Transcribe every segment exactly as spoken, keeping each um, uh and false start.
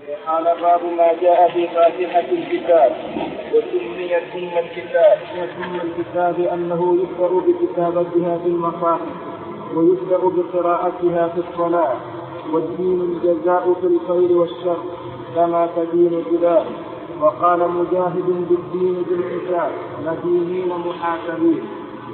قال باب ما جاء في فاتحة الكتاب. وسميت ثم الكتاب ثم الكتاب أنه يبدأ بكتابتها في المصاحف ويبدأ بقراءتها في الصلاة. والدين الجزاء في الخير والشر كما تدين جزاء. وقال مجاهد بالدين بالحساب مدينين محاسبين.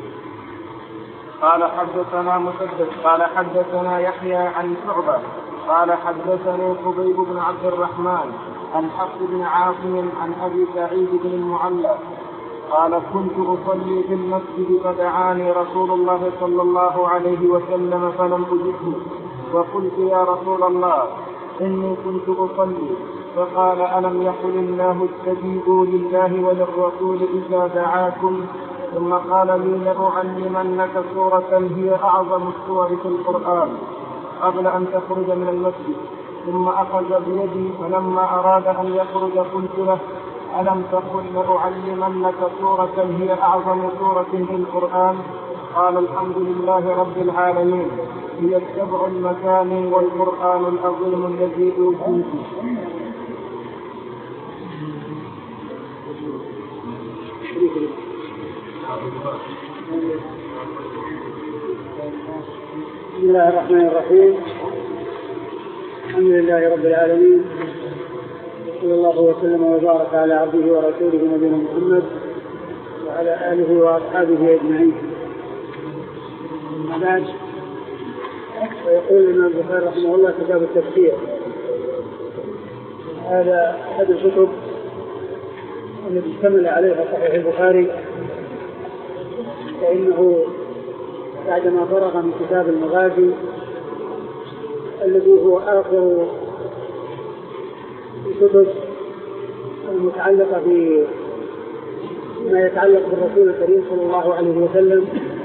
قال حدثنا مسدد قال حدثنا يحيى عن شعبة قال حدثني خبيب بن عبد الرحمن عن حفص بن عاصم عن أبي سعيد بن المعلى قال كنت أصلي في المسجد فدعاني رسول الله صلى الله عليه وسلم فلم أجبه وقلت يا رسول الله إني كنت أصلي فقال ألم يقل الله استجيبوا لله وللرسول إذا دعاكم ثم قال لي لأعلمنك سورة هي أعظم السور في القرآن قبل أن تخرج من المسجد. ثم أخذ بيدي فلما أراد أن يخرج قلت له ألم تقل لأعلمنك سورة هي أعظم سورة في القرآن؟ قال الحمد لله رب العالمين هي السبع المثاني والقرآن العظيم الذي أوتيته. بسم الله الرحمن الرحيم. الحمد لله رب العالمين صلى الله وسلم وبارك على عبده ورسوله نبينا محمد وعلى آله وأصحابه أجمعين. أما بعد، ويقول الإمام البخاري رحمه الله كتاب التفسير. هذا أحد الكتب التي اشتمل عليها صحيح البخاري، فإنه بعدما فرغ من كتاب المغازي الذي هو آخر الكتب المتعلقة بما يتعلق بالرسول الكريم صلى الله عليه وسلم،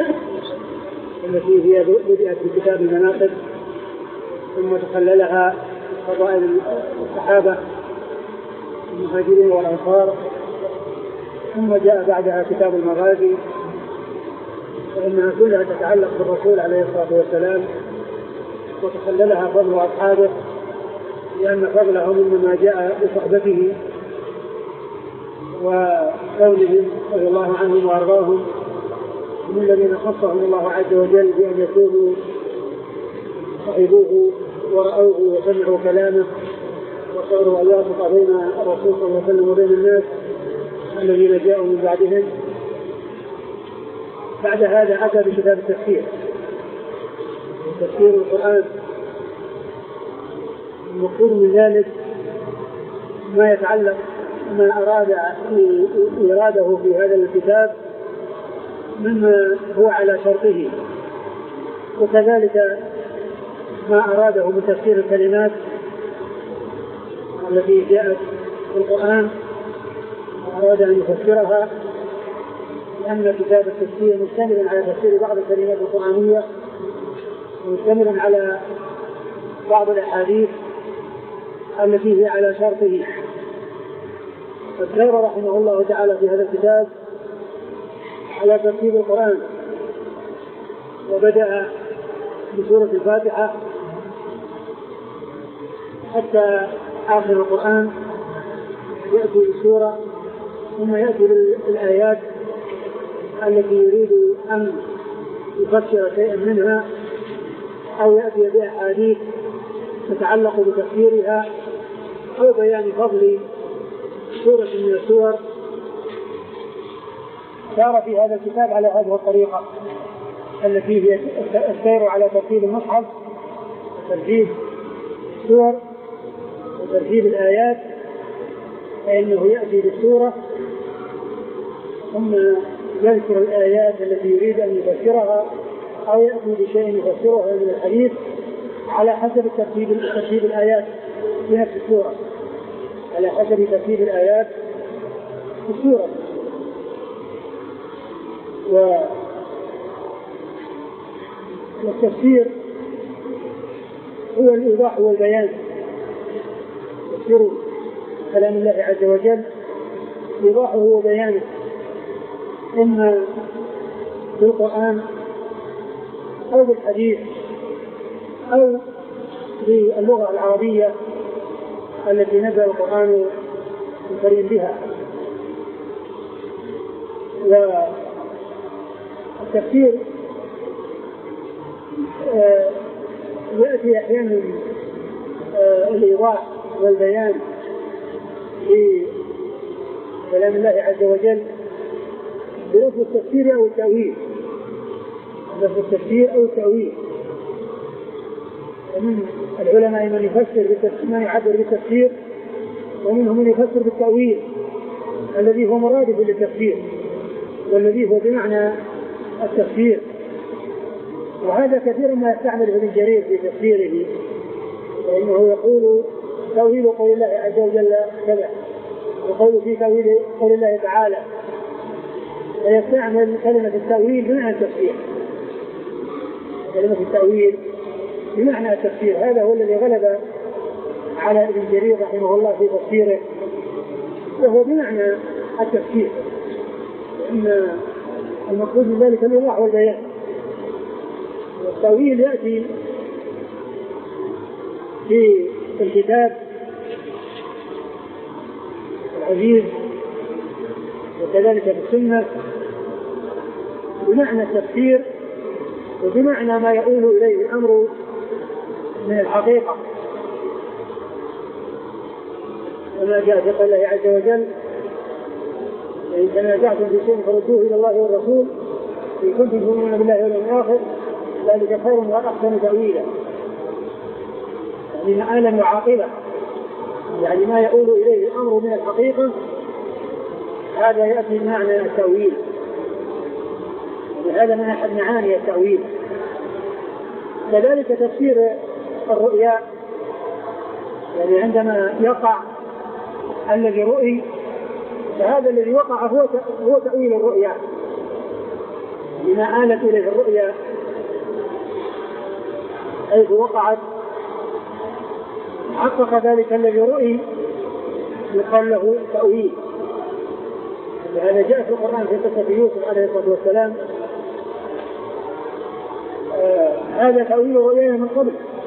التي هي بدأت بكتاب المناقب ثم تخللها فضائل الصحابة المهاجرين والأنصار، ثم جاء بعدها كتاب المغازي، فإنها كلها تتعلق بالرسول عليه الصلاة والسلام، وتخللها فضل أصحابه، لأن فضلهم إنما جاء بصحبته وقولهم رضي الله عنهم وأرضاهم من الذين خصهم الله عز وجل بأن يكونوا صحبوه ورأوه وسمعوا كلامه وصاروا أواسط بين الرسول صلى الله عليه وسلم وبين الناس الذين جاءوا من بعدهم. بعد هذا أتى بكتاب التفسير، تفسير القرآن. المقصود من ذلك ما يتعلق ما أراد إراده في هذا الكتاب مما هو على شرطه، وكذلك ما أراده من تفسير الكلمات التي جاءت في القرآن أراد أن يفسرها، لأن كتاب التفسير مشتمل على تفسير بعض الكلمات القرآنية ومشتمل على بعض الأحاديث التي هي على شرطه. فالسير رحمه الله تعالى في هذا الكتاب على ترتيب القرآن، وبدأ بسورة الفاتحة حتى آخر القرآن، يأتي بالسورة ثم يأتي بالآيات التي يريد أن يفسر شيئا منها أو يأتي بأحاديث تتعلق بتفسيرها أو بيان فضل سورة من السور. سار في هذا الكتاب على هذه الطريقة التي هي السير على ترتيب المصحف، ترتيب السور وترتيب الآيات، فإنه يأتي بالسورة ثم يذكر الآيات التي يريد أن يفسرها أو يأتي بشيء يفسرها من الحديث على حسب ترتيب ترتيب الآيات في نفس السورة، على حسب ترتيب الآيات في السورة. والتفسير هو الإيضاح والبيان، تفسير كلام الله عز وجل إيضاحه وبيانه، إما بالقرآن أو بالحديث أو باللغة العربية التي نزل القرآن الكريم بها. والتفسير آه يأتي أحيانا آه الإيضاح والبيان في كلام الله عز وجل بلفظ التفسير أو التأويل، لفظ التفسير أو التأويل. ومن العلماء من يفسر بالتفسير، من يعبر بالتفسير، ومنهم من يفسر بالتأويل الذي هو مرادف للتفسير والذي هو بمعنى التفسير. وهذا كثير ما يستعمل ابن جرير في تفسيره، فإنه يقول تأويل قول الله عز وجل كذا، وقول في تأويل قول الله تعالى، ويستعمل كلمة التأويل بمعنى التفسير. كلمة التأويل بمعنى التفسير، هذا هو الذي غلب على ابن جرير رحمه الله في تفسيره، وهو بمعنى التفسير، لأن المقصود من ذلك الإيضاح والبيان. والتأويل يأتي في الكتاب العزيز وكذلك في السنة بمعنى التفسير وبمعنى ما يؤول إليه الأمر من الحقيقة، وما جاء في قول الله عز وجل: إن تنازعتم في شيء فردوه إلى الله والرسول إن كنتم تؤمنون بالله واليوم الآخر ذلك خير وأحسن تأويلا. يعني مآلا وعاقبة، يعني ما يؤول إليه الأمر من الحقيقة، هذا يأتي بمعنى التأويل، وهذا من أحد معاني التأويل. كذلك تفسير الرؤيا، يعني عندما يقع الذي رؤي فهذا الذي وقع هو هو تأويل الرؤيا، لما آلت إليه الرؤيا حيث وقعت حقق ذلك الذي رؤي يقال له تأويل. لهذا جاء في القرآن في قصة يوسف عليه الصلاة والسلام: آه هذا تأويل رؤيا من قبل.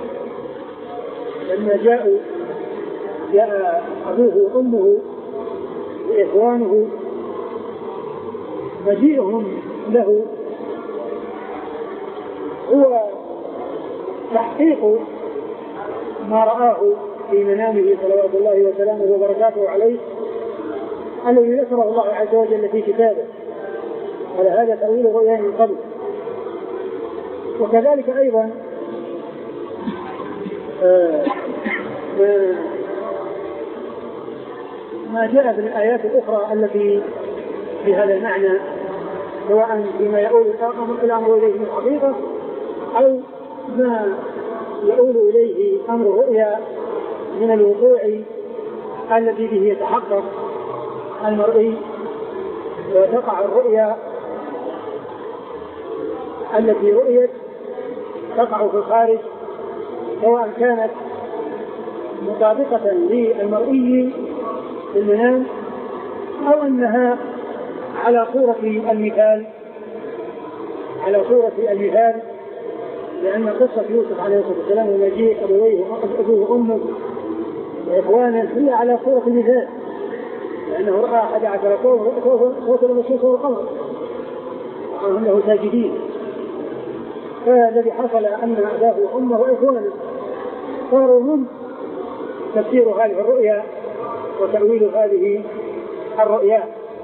لما جاءوا جاء أبوه وأمه وإخوانه، مجيئهم له هو تحقيق ما رآه في منامه صلوات الله وسلامه وبركاته عليه الذي ذكره الله عز وجل في كتابه، على هذا تأويل الرؤيا من قبل. وكذلك أيضا آه ما جاء في الآيات الأخرى التي في هذا المعنى، سواء فيما يؤول الأمر إليه من الحقيقة أو ما يؤول إليه أمر الرؤيا من الوقوع الذي به يتحقق المرئي، وتقع الرؤيا التي رؤيت تقع في الخارج، سواء كانت مطابقة للمرئي في المنام أو أنها على صورة المثال على صورة المثال لأن قصة يوسف عليه الصلاة والسلام ومجيء أبويه أبوه وأمه وإخوانه هي على صورة المثال، لأنه رأى أحد عشر كوكبا الشمس والقمر وهم له ساجدين. فالذي حصل أن أباه وأمه وإخوانه صاروا هم تفسير هذه الرؤيا وتأويل هذه الرؤيا.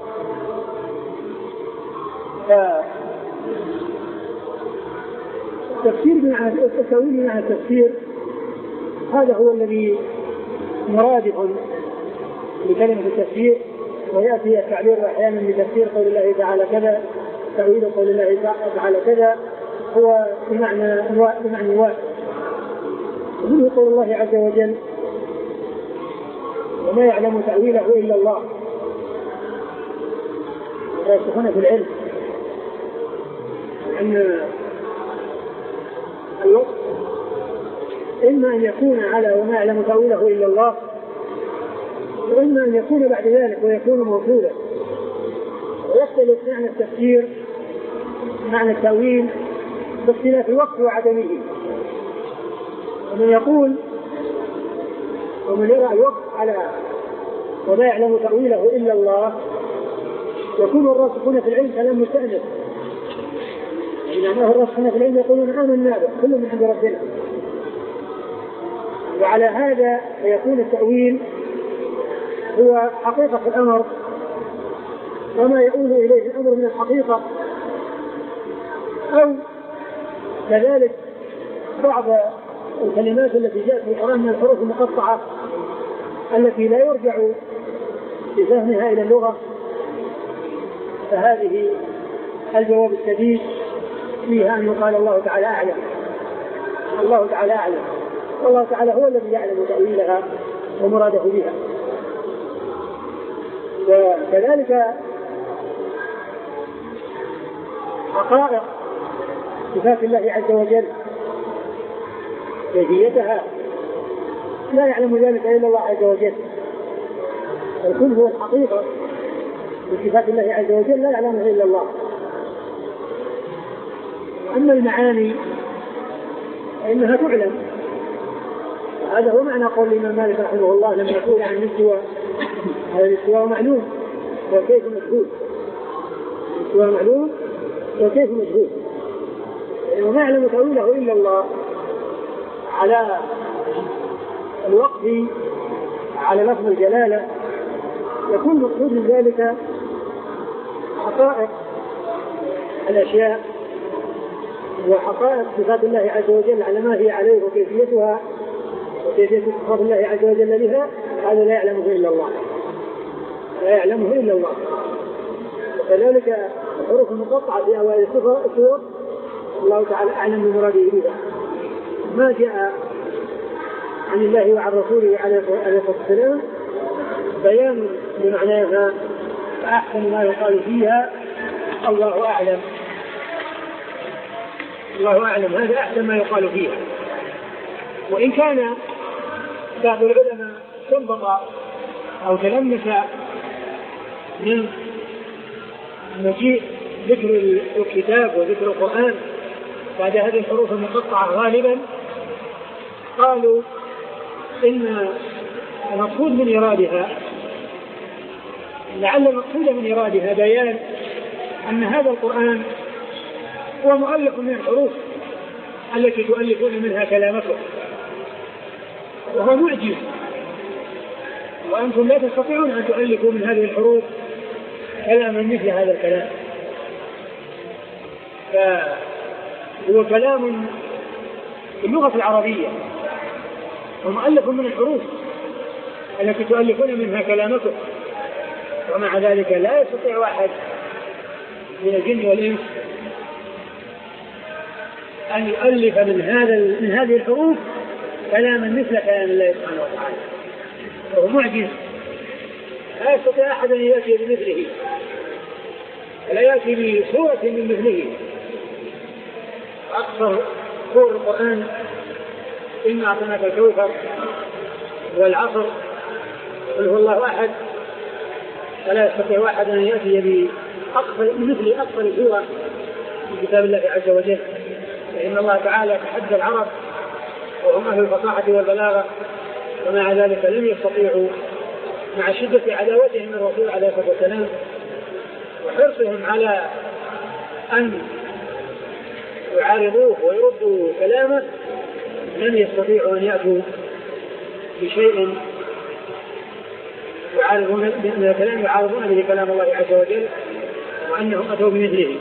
التفسير بمعنى التأويل بمعنى التفسير، هذا هو الذي مرادف لكلمة التفسير. ويأتي التعبير أحيانا بتفسير قول الله تعالى كذا، تأويل قول الله تعالى كذا، هو بمعنى بمعنى واحد. ومنه قول الله عز وجل: وما يعلم تأويله إلا الله. ويصفون في العلم أن الوقت إما أن يكون على وما يعلم تأويله إلا الله، وإما أن يكون بعد ذلك ويكون موصولا. ويختلف معنى التفسير معنى التأويل باختلاف الوقت وعدمه. ومن يقول ومن يرى الوقت على وما يعلم تأويله إلا الله يكون الراسخون في العلم كلام مستأنف، لأنه الراسخون في العلم يقولون آمنا به كل من عند ربنا. وعلى هذا فيكون التأويل هو حقيقة الأمر وما يؤول إليه الأمر من الحقيقة، أو كذلك بعض الكلمات التي جاءت في القرآن من الحروف المقطعة التي لا يرجع بفهمها إلى اللغة، فهذه الجواب السديد فيها أن يقال الله تعالى أعلم، الله تعالى أعلم، والله تعالى هو الذي يعلم تأويلها ومراده بها. وكذلك حقائق صفات الله عز وجل كيفيتها لا يعلم ذلك إلا الله عز وجل، الكل هو الحقيقة من صفات الله عز وجل لا يعلمها إلا الله. أما المعاني فإنها تعلم، هذا هو معنى قول الإمام مالك رحمه الله لما يقول عن الاستواء، هذا الاستواء معلوم وكيف مجهول، الاستواء معلوم وكيف مجهول، وما يعلم تأويله إلا الله. على الوقف على لفظ الجلالة يكون مقصود من ذلك حقائق الأشياء وحقائق صفات الله عز وجل على ما هي عليه وكيفيتها وكيفية صفات الله عز وجل بها، هذا لا يعلمه إلا الله، لا يعلمه إلا الله. وكذلك الحروف المقطعة في أوائل السور الله تعالى أعلم بمراده بها، ما جاء عن الله وعن رسوله عليه الصلاة والسلام بيان لمعناها فأحسن ما يقال فيها الله أعلم، الله أعلم، هذا أحسن ما يقال فيها. وإن كان بعض العلماء استنبط أو تلمس من مجيء ذكر الكتاب وذكر القرآن بعد هذه الحروف المقطعة غالبا، قالوا إن المقصود من إرادها لعل المقصود من إرادها بيان أن هذا القرآن هو مؤلف من الحروف التي تؤلفون منها كلامكم، وهو معجز، وأنتم لا تستطيعون أن تؤلفوا من هذه الحروف كلاما مثل هذا الكلام، فهو كلام في اللغة العربية ومؤلف من الحروف التي تؤلفون منها كلامكم، ومع ذلك لا يستطيع أحد من الجن والإنس أن يؤلف من هذا من هذه الحروف كلاما مثل كلام الله سبحانه وتعالى، وهو معجز، لا يستطيع أحد أن يأتي بمثله ولا يأتي بصورة من مثله. أكثر سور القرآن إنا أعطيناك الكوثر والعصر قل هو الله أحد، فلا يستطيع أحد أن يأتي بأكثر مثل أكثر سورة في كتاب الله عز وجل، فإن الله تعالى تحدى العرب وهم أهل الفصاحة والبلاغة، ومع ذلك لم يستطيعوا مع شدة عداوتهم من الرسول عليه الصلاة والسلام وحرصهم على أن يعارضوه ويردوا كلامه، لم يستطيعوا أن يأتوا بشيء يعارضون من الكلام يعارضون به كلام الله عز وجل، وأنهم أتوا بمثله.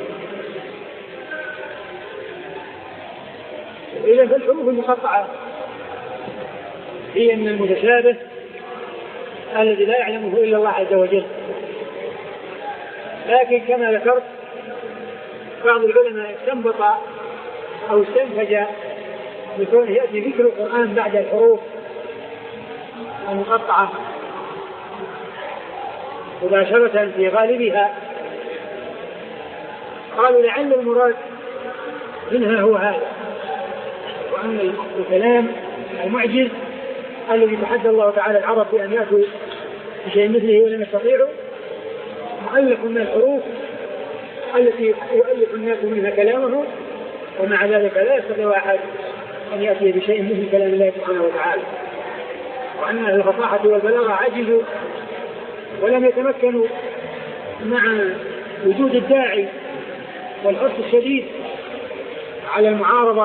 إذا فالحروف المقطعة هي من المتشابه الذي لا يعلمه إلا الله عز وجل، لكن كما ذكرت بعض العلماء استنبط أو استنتج بكونه يأتي ذكر القرآن بعد الحروف المقطعة مباشرة في غالبها، قالوا لعل المراد منها هو هذا، وأن الكلام المعجز الذي تحدى الله تعالى العرب بأن يأتوا بشيء مثله ولم يستطيعوا مؤلف من الحروف التي يؤلف الناس منها كلامه، ومع ذلك لا يستطيع أحد أن يأتي بشيء مثل كلام الله سبحانه وتعالى. وأن أهل الفصاحة والبلاغة عجزوا ولم يتمكنوا مع وجود الداعي والحرص الشديد على المعارضة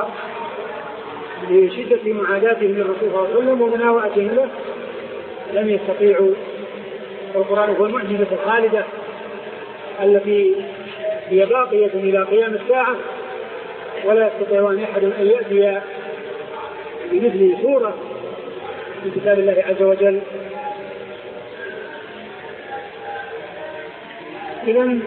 لشدة معاداتهم للرسول صلى الله عليه وسلم ومناوئتهم له، لم يستطيعوا. القرآن هو المعجزة الخالدة التي هي باقية إلى قيام الساعة، ولا يستطيع أحد أن يأتي بمثل سورة في كتاب الله عز وجل. إذن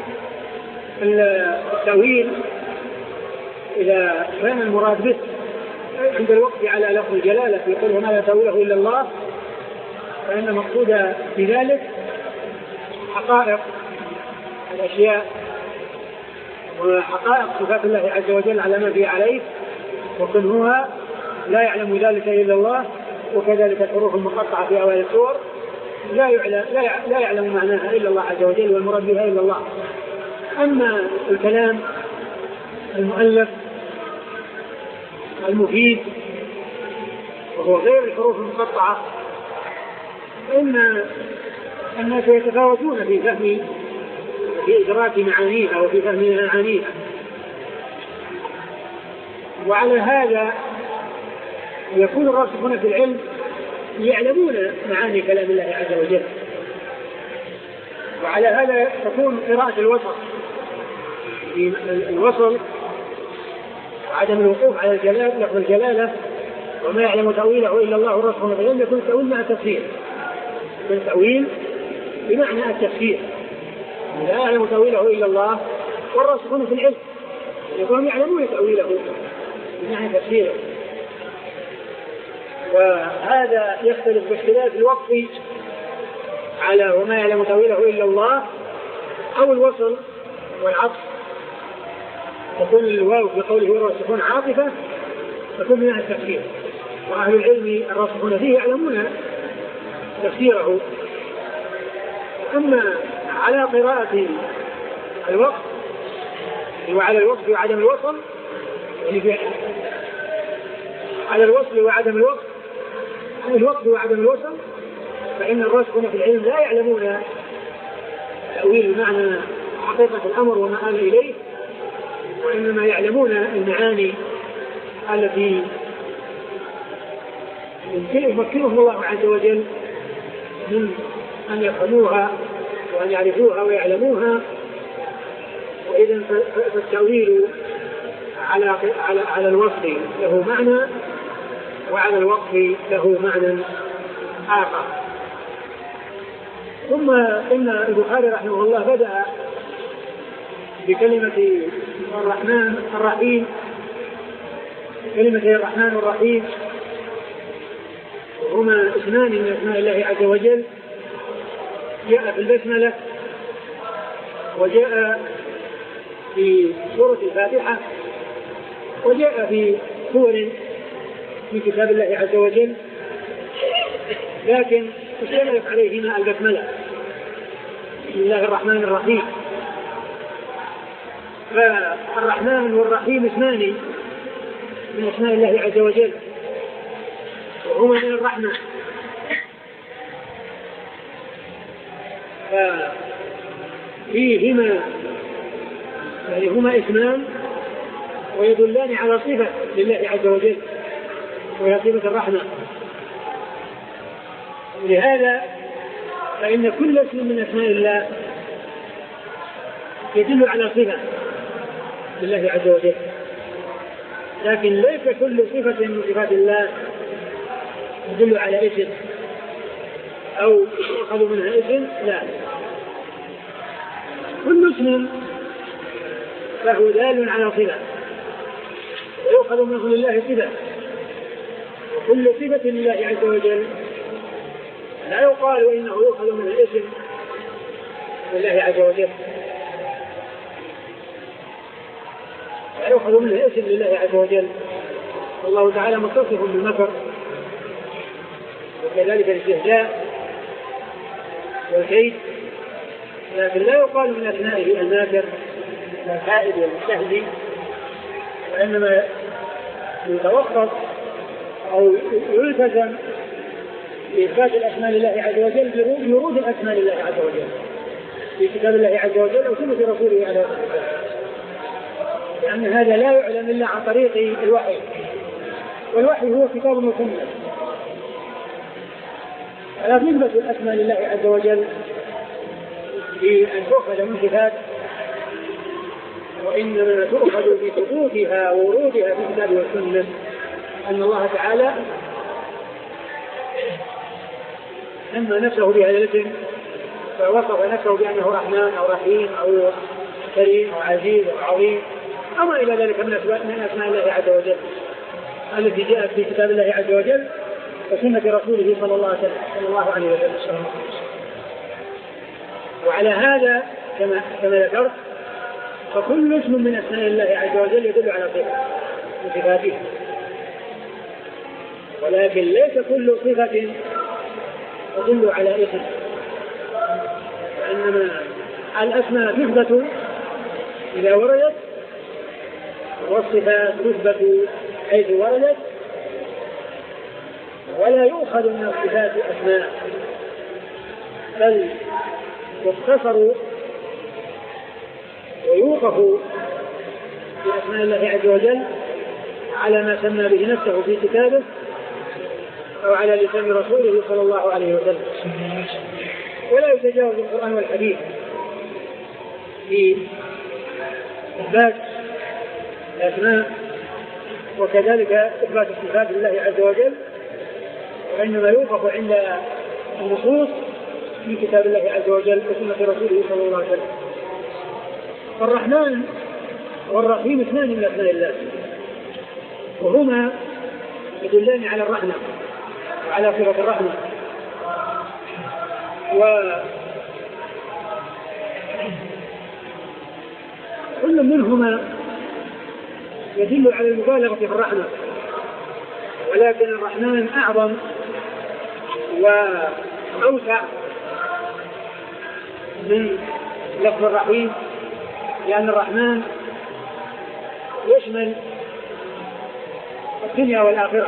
التأويل إذا كان المراد به عند الوقت على لفظ الجلالة في قوله ما لا تأويله إلا الله، فإن المقصود بذلك حقائق الأشياء وحقائق صفات الله عز وجل على ما فيه عليه وكنهها لا يعلم ذلك إلا الله، وكذلك الحروف المقطعة في أوائل السور لا يعلم, لا يعلم معناها إلا الله عز وجل والمراد بها إلا الله. أما الكلام المؤلف المفيد وهو غير الحروف المقطعة فإن الناس يتفاوتون في فهم في إدراك معانيها وفي فهم معانيها، وعلى هذا يكون الراسخون في العلم يعلمون معاني كلام الله عز وجل، وعلى هذا تكون قراءة الوسط في الوصل عدم الوقوف على الجلالة لفظ الجلالة وما يعلم تأويله إلا الله الراسخون في العلم، يكون التأويل مع التفسير، يكون التأويل بمعنى التفسير، لا يعلم تأويله إلا الله والراسخون في العلم يكونوا يعلمون تأويله بمعنى تفسيره. وهذا يختلف باختلاف الوقف على وما يعلم تأويله إلا الله أو الوصل والعطف، تكون الواو في قوله والراسخون عاطفة تكون بمعنى التفسير، وأهل العلم الراسخون فيه يعلمون تفسيره. أما على قراءة الوقف وعلى الوقف وعدم الوصل، يعني على الوصل وعدم الوقف على الوقف وعدم الوصل، فإن الراسخون في العلم لا يعلمون تأويل معنى حقيقة الأمر وما آل إليه، وإنما يعلمون المعاني التي يمكنهم الله عز وجل من أن يفهموها وأن يعرفوها ويعلموها. وإذن فالتأويل على على على الوصف له معنى وعلى الوقف له معنى آخر. ثم إن البخاري رحمه الله بدأ بكلمة الرحمن الرحيم، كلمة الرحمن الرحيم هما اسمان من اسماء الله عز وجل، جاء في البسملة وجاء في سورة الفاتحة وجاء في سور من كتاب الله عز وجل، لكن اشتملت عليهما البسملة بسم الله الرحمن الرحيم. فالرحمن والرحيم اسمان من اسماء الله عز وجل وهما من الرحمة، فيهما يعني هما اسمان ويدلان على صفة لله عز وجل وهي صفة الرحمة. لهذا فإن كل اسم من اسماء الله يدل على صفة لله عز وجل، لكن ليس كل صفة من صفات الله يدل على اسم أو يؤخذ منها اسم، لا، كل اسم فهو دال على صفة يؤخذ منه لله صفة، وكل صفة لله عز وجل لا يقال إنه يؤخذ من الاسم لله عز وجل، لا يؤخذ من الاسم لله عز وجل. والله تعالى متصف بالمكر وكذلك الاستهزاء والكيد، لكن لا يقال من أسمائه الماكر والحائد والمستهزئ، وإنما يتوقف أو يلتزم بإثبات الأسماء لله عز وجل بورود الأسماء لله عز وجل في كتاب الله عز وجل أو سنة رسوله عليه الصلاة والسلام، لأن هذا لا يعلم إلا عن طريق الوحي، والوحي هو كتاب وسنة. فلا تثبت الأسماء لله عز وجل بأن تؤخذ من كتاب، وإنما تؤخذ بثبوتها وورودها في الكتاب والسنة، أن الله تعالى سمى نفسه بهذا الاسم فوصف نفسه بأنه رحمن أو رحيم أو كريم أو عزيز أو عظيم أو ما إلى ذلك من أسماء الله عز وجل التي جاءت في كتاب الله عز وجل وسنة رسوله صلى الله عليه وسلم. وعلى هذا كما كما ذكرت فكل اسم من أسماء الله عز وجل يدل على صفة من صفاته، ولكن ليس كل صفة تدل على اسم، وإنما الأسماء تثبت إذا وردت، والصفات تثبت حيث وردت، ولا يؤخذ من الصفات أسماء، بل يختصر ويوقف بأسماء الله عز وجل على ما سمى به نفسه في كتابه أو على لسان رسوله صلى الله عليه وسلم، ولا يتجاوز القرآن والحديث في إثبات الأسماء وكذلك إثبات الصفات لله عز وجل، وإنما يوقف عند النصوص في كتاب الله عز وجل وسنة رسوله صلى الله عليه وسلم. الرحمن والرحيم اثنان من أسماء الله، وهما يدلان على الرحمة وعلى صفة الرحمة، وكل منهما يدل على المبالغة في الرحمة، ولكن الرحمن أعظم وأوسع من لفظ الرحيم، لأن الرحمن يشمل الدنيا والآخرة،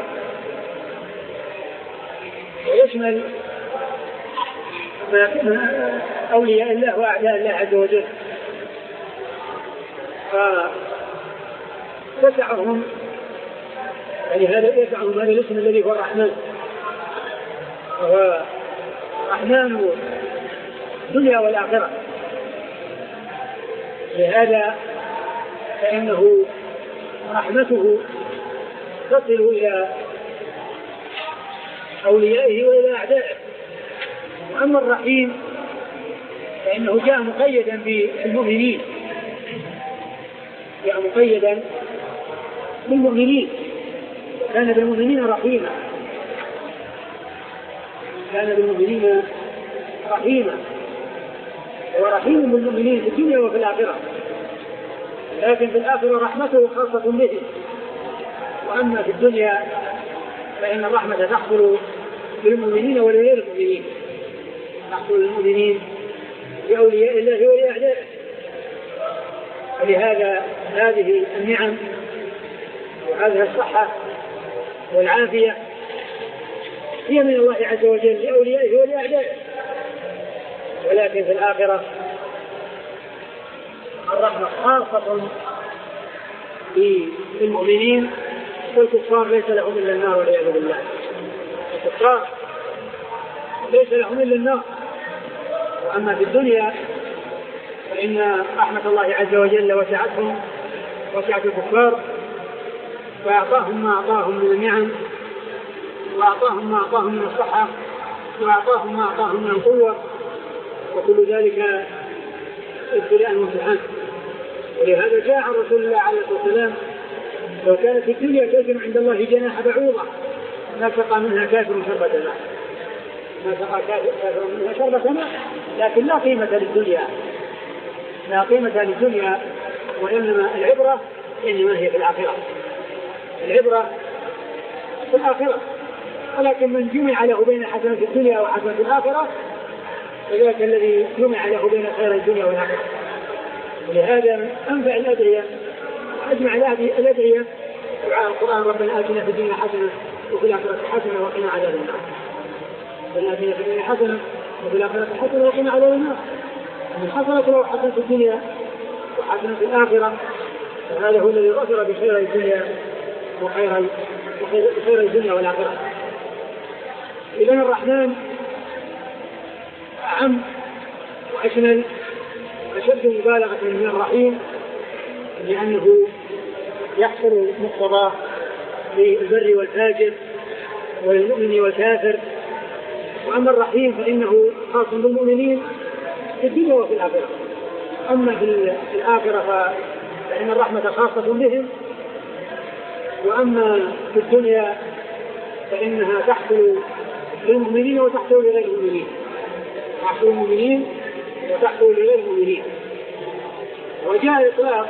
ويشمل أولياء الله وأعداء الله عز وجل، فيسعهم يعني هذا يسعهم هذا الاسم الذي هو الرحمن، وهو رحمن الدنيا والآخرة. لهذا فإنه رحمته تصل إلى أوليائه وإلى أعدائه. وأما الرحيم فإنه جاء مقيدا بالمؤمنين، جاء مقيدا بالمؤمنين، كان بالمؤمنين رحيما، كان بالمؤمنين رحيما، ورحيم بالمؤمنين في الدنيا وفي الآخرة، لكن في الآخرة رحمته خاصة به. وأما في الدنيا فإن الرحمة تحصل للمؤمنين ولغير المؤمنين، تحصل للمؤمنين بأولياء الله ولأعدائه. ولهذا هذه النعم وهذه الصحة والعافية هي من الله عز وجل لأوليائه ولأعدائه. ولكن في الآخرة الرحمة خاصة بالمؤمنين، والكفار ليس لهم إلا النار والعياذ بالله. الكفار ليس لهم إلا النار. وأما في الدنيا فإن رحمة الله عز وجل وسعتهم وسعت الكفار، فأعطاهم ما أعطاهم من النعم، وأعطاهم ما أعطاهم من الصحة، وأعطاهم ما أعطاهم من القوة، وكل ذلك ابتلاء وامتحان. ولهذا جاء رسول الله عليه الصلاة والسلام لو كانت في الدنيا كافر عند الله جناح بعوضة ما سقى منها كافر شربة ماء، ما سقى كافر منها شربة ماء. لكن لا قيمة للدنيا، لا قيمة للدنيا، وإنما العبرة إنما هي في الآخرة، العبرة في الآخرة. ولكن من جمع له بين حسنة الدنيا وحسنة الآخرة فذاك الذي جمع له بين خير الدنيا والآخرة. ولهذا من أنفع الأدعية أجمع الأدعية دعاء القرآن: ربنا آتنا في الدنيا حسنة وفي الآخرة حسنة وقنا عذاب النار. ربنا آتنا في الدنيا حسنة وفي الآخرة حسنة وقنا عذاب النار. من حصلت له حسنة في الدنيا وحسنة في الآخرة فهذا هو الذي غفر بخير الدنيا وخير بخير الدنيا والآخرة. إذن الرحمن أعم وأشمل أشد مبالغة من الرحيم لأنه يحصل مقتضاه للبر والفاجر وللمؤمن والكافر. وأما الرحيم فإنه خاص بالمؤمنين في الدنيا وفي الآخرة. أما في الآخرة فإن الرحمة خاصة بهم، وأما في الدنيا فإنها تحصل للمؤمنين وتحصل لغير المؤمنين، تحصل للمؤمنين وتحصل لغير المؤمنين. وجاء إطلاق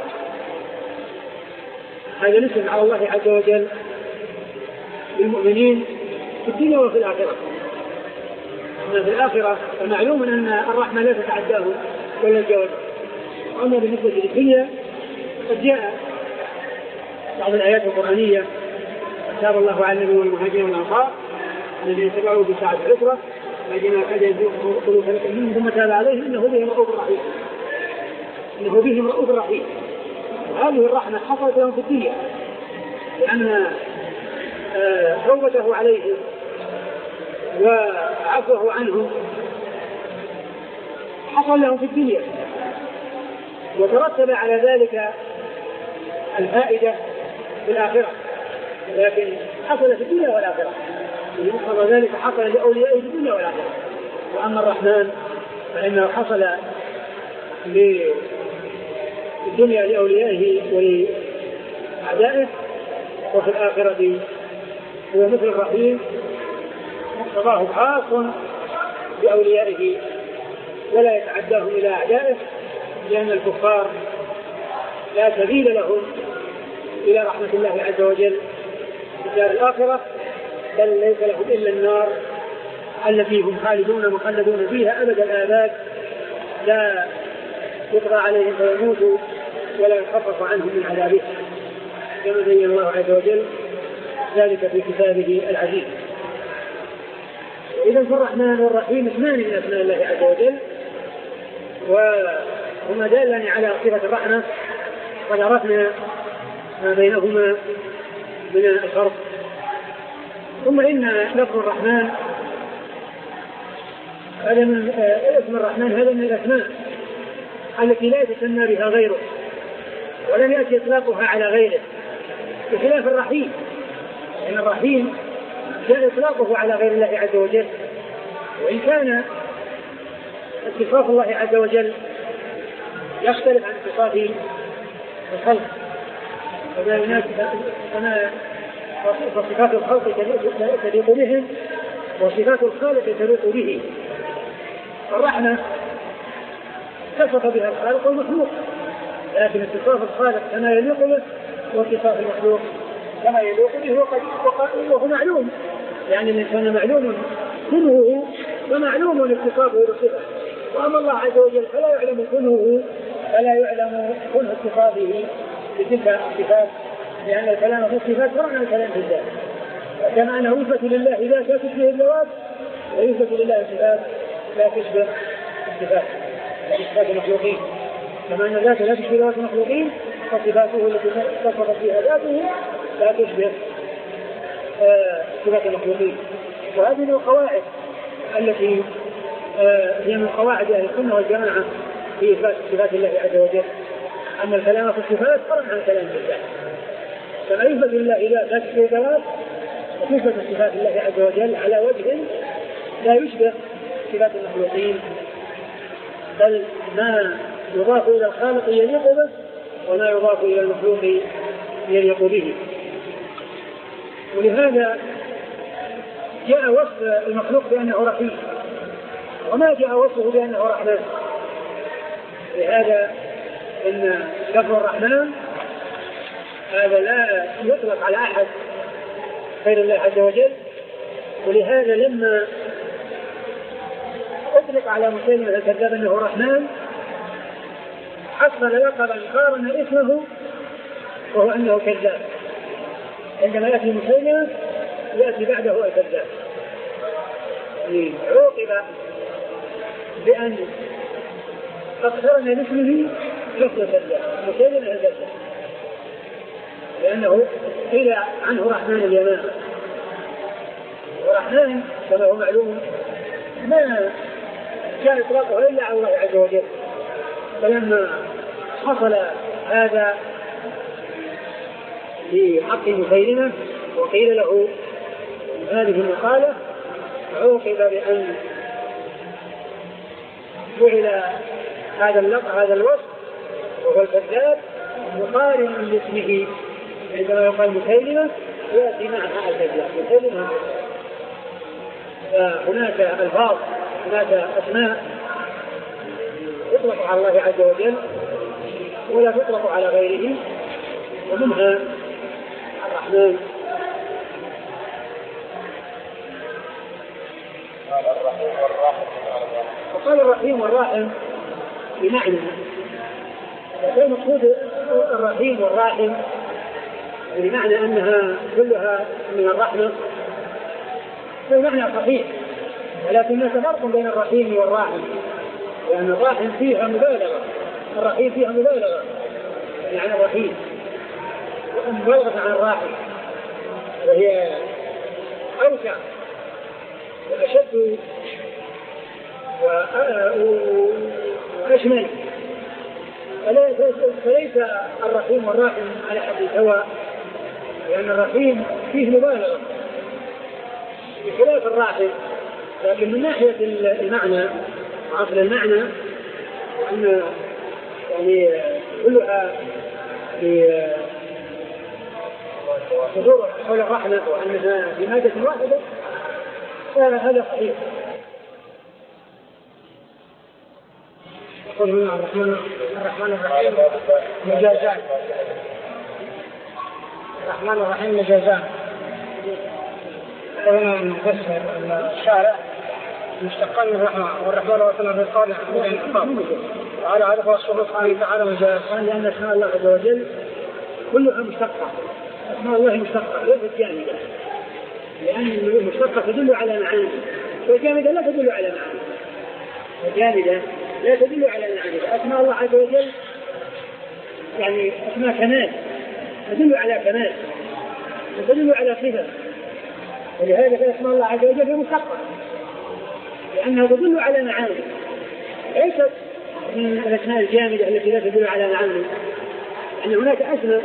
هذا الاسم على الله عز وجل للمؤمنين في الدنيا وفي الآخرة. أما في الآخرة فمعلوم أن الرحمة لا تتعداه ولا تجاوزه. أما بالنسبة للدنيا قد جاء بعض الآيات القرآنية تاب الله على النبي والمهاجرين والأنصار الذين اتبعوه بساعة العسرة الذين كاد يزيغوا قلوب فريق منهم ثم تاب عليهم إنه بهم رؤوف رحيم، إنه بهم رؤوف رحيم. وهذه الرحمة حصلت لهم في الدنيا لأن توبته عليهم وعفوه عنهم حصل لهم في الدنيا، وترتب على ذلك الفائدة في الآخرة، لكن حصل في الدنيا والآخرة. ومقتضى ذلك حصل لأوليائه في الدنيا والآخرة. وأما الرحمن فإنه حصل في الدنيا لأوليائه ولأعدائه، وفي الآخرة هو مثل الرحيم مقتضاه خاص بأوليائه ولا يتعداهم إلى أعدائه، لأن الكفار لا سبيل لهم إلى رحمة الله عز وجل في الدار الآخرة، بل ليس لهم إلا النار التي هم خالدون مخلدون فيها أبد الآباد، لا يقضى عليهم فيموتوا ولا يخفف عنهم من عذابه، كما بين الله عز وجل ذلك في كتابه العزيز. إذن فالرحمن والرحيم اسمان من أسماء الله عز وجل، وهما دالان على صفة الرحمة، قد عرفنا ما بينهما من الفرق. ثم إن لفظ الرحمن هذا من اسم الرحمن هذا من الأسماء التي لا يتسمى بها غيره ولم يأتي إطلاقها على غيره، بخلاف الرحيم، لأن الرحيم جاء إطلاقه على غير الله عز وجل، وإن كان اتصاف الله عز وجل يختلف عن اتصاف الخلق، فما يناسب كما فصفات الخلق تليق بهم وصفات الخالق تليق به. الرحمة اتصف بها الخالق والمخلوق، لكن اتصاف الخالق كما يليق به واتصاف المخلوق كما يليق به وهو معلوم، يعني الإنسان معلوم كنهه ومعلوم اتصافه بالصفة، وأما الله عز وجل فلا يعلم كنهه فلا يعلم كنه اتصافه بتلك الصفات، لأن الكلام في الصفات فرع عن الكلام في الذات، كما أنه يثبت لله ذات لا تشبه الذوات، ويثبت لله صفات لا تشبه الصفات صفات المخلوقين، كما أن الذات لا تشبه ذات المخلوقين فصفاته التي اتصفت فيها ذاته لا تشبه صفات المخلوقين. وهذه من القواعد التي هي من قواعد أهل السنة والجماعة في إثبات صفات الله عز وجل، أما الكلام في الصفات فرع عن الكلام في الذات، كما يثبت لله ذات لا تشبه الذوات، وتثبت صفات الله عز وجل على وجه لا يشبه صفات المخلوقين، بل ما يضاف إلى الخالق يليق به وما يضاف إلى المخلوق يليق به. ولهذا جاء وصف المخلوق بأنه رحيم، وما جاء وصفه بأنه رحمن. لهذا إن لفظ الرحمن هذا لا يطلق على أحد غير الله عز وجل، ولهذا لما أطلق على مسلم الكذاب أنه رحمن حصل لقبا قارن اسمه وهو أنه كذاب، عندما يأتي مسلم يأتي بعده الكذاب، يعني عوقب بأن اقترن باسمه حفظ الكذاب مسيلمة الكذاب، لأنه قيل عنه رحمن اليمامة، ورحمن كما هو معلوم ما كان إطلاقه إلا على الله عز وجل. فلما حصل هذا في حق مسيلمة وقيل له هذه المقالة عوقب بأن فعل هذا اللقب هذا الوصف وهو الكذاب مقارن باسمه، عندما يقال مسيلمة يأتي معها الكذاب مسيلمة. فهناك ألفاظ هناك أسماء تطلق على الله عز وجل ولا تطلق على غيره، ومنها الرحمن. وقال الرحيم والراحم بمعنى المقصود الرحيم والراحم بمعنى أنها كلها من الرحمة، فالمعنى صحيح، ولكن هناك فرق بين الرحيم والراحم، لأن الراحم فيها مبالغة، الرحيم فيها مبالغة يعني الرحيم مبالغة عن الراحم، وهي أوسع وأشد وأشمل، فليس الرحيم والراحم على حد سواء، لأن الرحيم فيه مبالغة بخلاف الراحم. لكن من ناحية المعنى وعقل المعنى أن يعني كلها في تدور حول الرحمة وأنها في مادة واحدة، فهذا صحيح. يقول هنا الرحمن الرحمن الرحيم مجازان، الرحمن الرحيم مجازان. هنا نفسر الشارع مشتقان من الرحمة، والرحمن والرحمن الرحمن وعلى هذا فالصفة سبحانه وتعالى مجازان، لأن اسماء الله عز وجل كلها مشتقة، اسماء الله مشتقة ليست جامدة، لأن المشتقة تدل على معاني والجامدة لا تدل على معاني، الجامدة لا تدل على معاني. اسماء الله عز وجل يعني اسماء كمال تدل على كمال وتدل على صفة، ولهذا فاسماء الله عز وجل مشتقة لأنها تدل على معاني، ليست من الاسماء الجامدة التي لا تدل على معاني. يعني هناك اسماء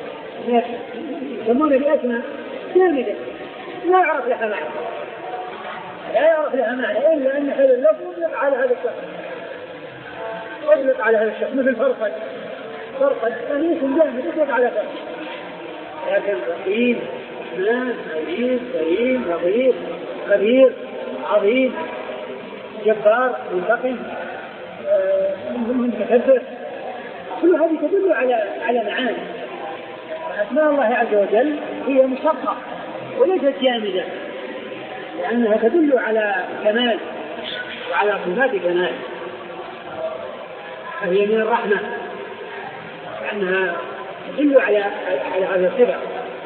يسمون باسماء جامدة لا يعرف لها معنى، لا يعرف لها معنى إلا أن هذا اللفظ يطلق على هذا الشخص، يطلق على هذا الشخص، مثل فرقد، فرقد يعني اسم جامد يطلق على فرقد. لكن رقيب، رحمن، عزيز، كريم، لطيف، خبير، عظيم، جبار، منتقم، متكبر، كل هذه تدل على على معاني. أسماء الله عز وجل هي مشتقة وليست جامدة، لأنها تدل على كمال وعلى صفات كمال، فهي من الرحمة لأنها تدل على على هذا الصفة.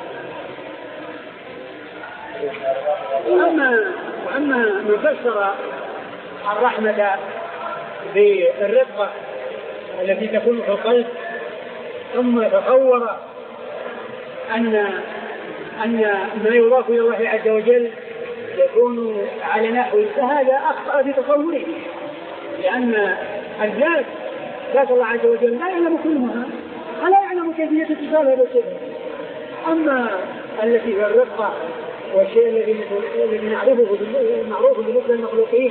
وأما وأما من فسر الرحمة بالرقة التي تكون في القلب ثم تصور أن أن ما يضاف إلى الله عز وجل يكون على نحو، فهذا أخطأ في تصوره، لأن الذات ذات الله عز وجل لا يعلم كلها ولا يعلم كيفية اتصالها بالصفة. أما التي في الرقة والشيء الذي نعرفه معروف بالنسبة للمخلوقين،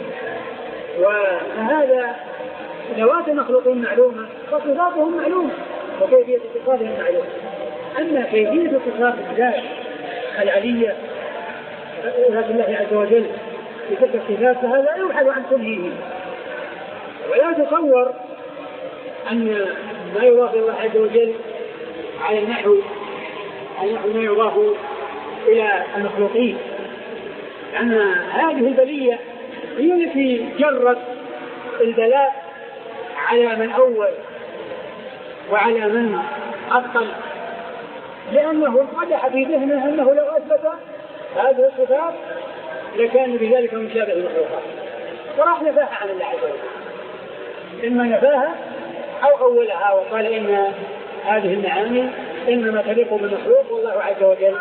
وهذا ذوات المخلوقين معلومة فصفاتهم معلومة وكيفية اتصالهم معلومة. أما كيفية اتصال الذات العلية ذات الله عز وجل بتلك الصفات فهذا يبحث عن تنهيه، ولا تصور أن ما يضاف الله عز وجل على النحو على نحو ما يضاف إلى المخلوقين، لأن هذه البلية هي التي جرت البلاء على من أول وعلى من أبطل، لأنه قدح في ذهنه أنه لو أثبت هذه الصفات لكان بذلك مشابه للمخلوقات، وراح نفاها عن الله عز وجل، إما نفاها أو أولها وقال إن هذه المعاني إنما تليق بالمخلوق، والله عز وجل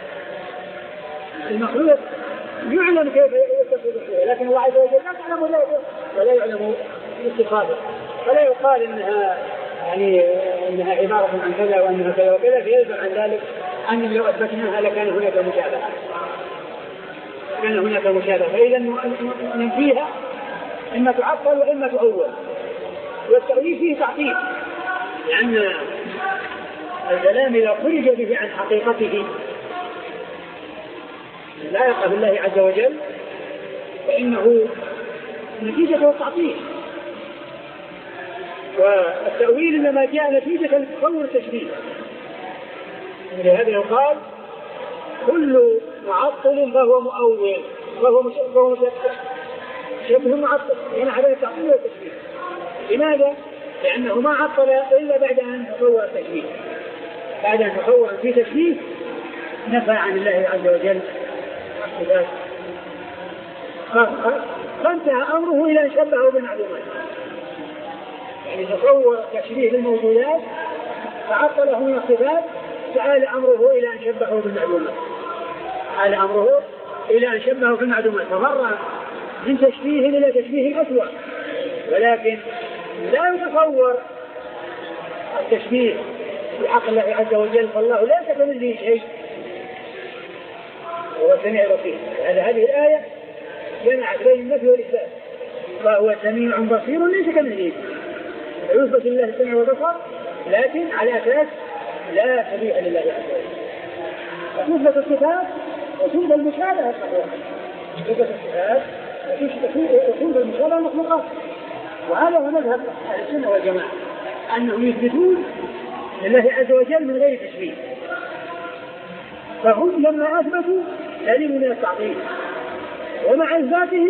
المخلوق يعلم كيف يتصف به، لكن الله عز وجل لا يعلم ذلك ولا يعلم اتصافه، فلا يقال إنها يعني إنها عبارة عن كذا وأنها كذا وكذا، فيلزم عن ذلك أن لو أثبتناها لكان هناك مشابهة، كان هناك مشابهة، فإذا ننفيها إما تعطل وإما تؤول، والتأويل فيه تعطيل، لأن الكلام إذا خرج به عن حقيقته لا يقع بالله عز وجل فإنه نتيجة التعطيل، والتأويل إنما جاء نتيجة تصور التشبيه، لهذا يقال كل معطل فهو مؤول فهو شبه معطل، يعني هذا التعطيل والتشبيه. لماذا؟ لأنه ما عطل إلا بعد أن تصور التشبيه، بعد أن تصور في تشبيه نفى عن الله عز وجل الصفات، فانتهى أمره إلى أن شبهه بالمعلومات، يعني تصور تشبيه للموجودات فعطله من الصفات، فآل أمره إلى أن شبهه بالمعلومات، آل أمره إلى أن شبهه بالمعلومات، فمر من تشبيه إلى تشبيه أسوأ، ولكن لا يتصور التشبيه بحق الله عز وجل، فالله لا كمثله شيء وهو سميع بصير. هذا هذه الآية جمعت بين النفي والإثبات، فهو سميع بصير ليس كمثله، يثبت لله السمع والبصر لكن على أساس لا شبيه لله عز وجل، تثبت الصفات وتثبت المشابهة تثبت الصفات وتثبت المشابهة المخلوقات. وهذا هو مذهب أهل السنة والجماعة، أنهم يثبتون لله عز وجل من غير تشبيه، فهم لما أثبتوا سلموا من التعطيل، ومع إثباتهم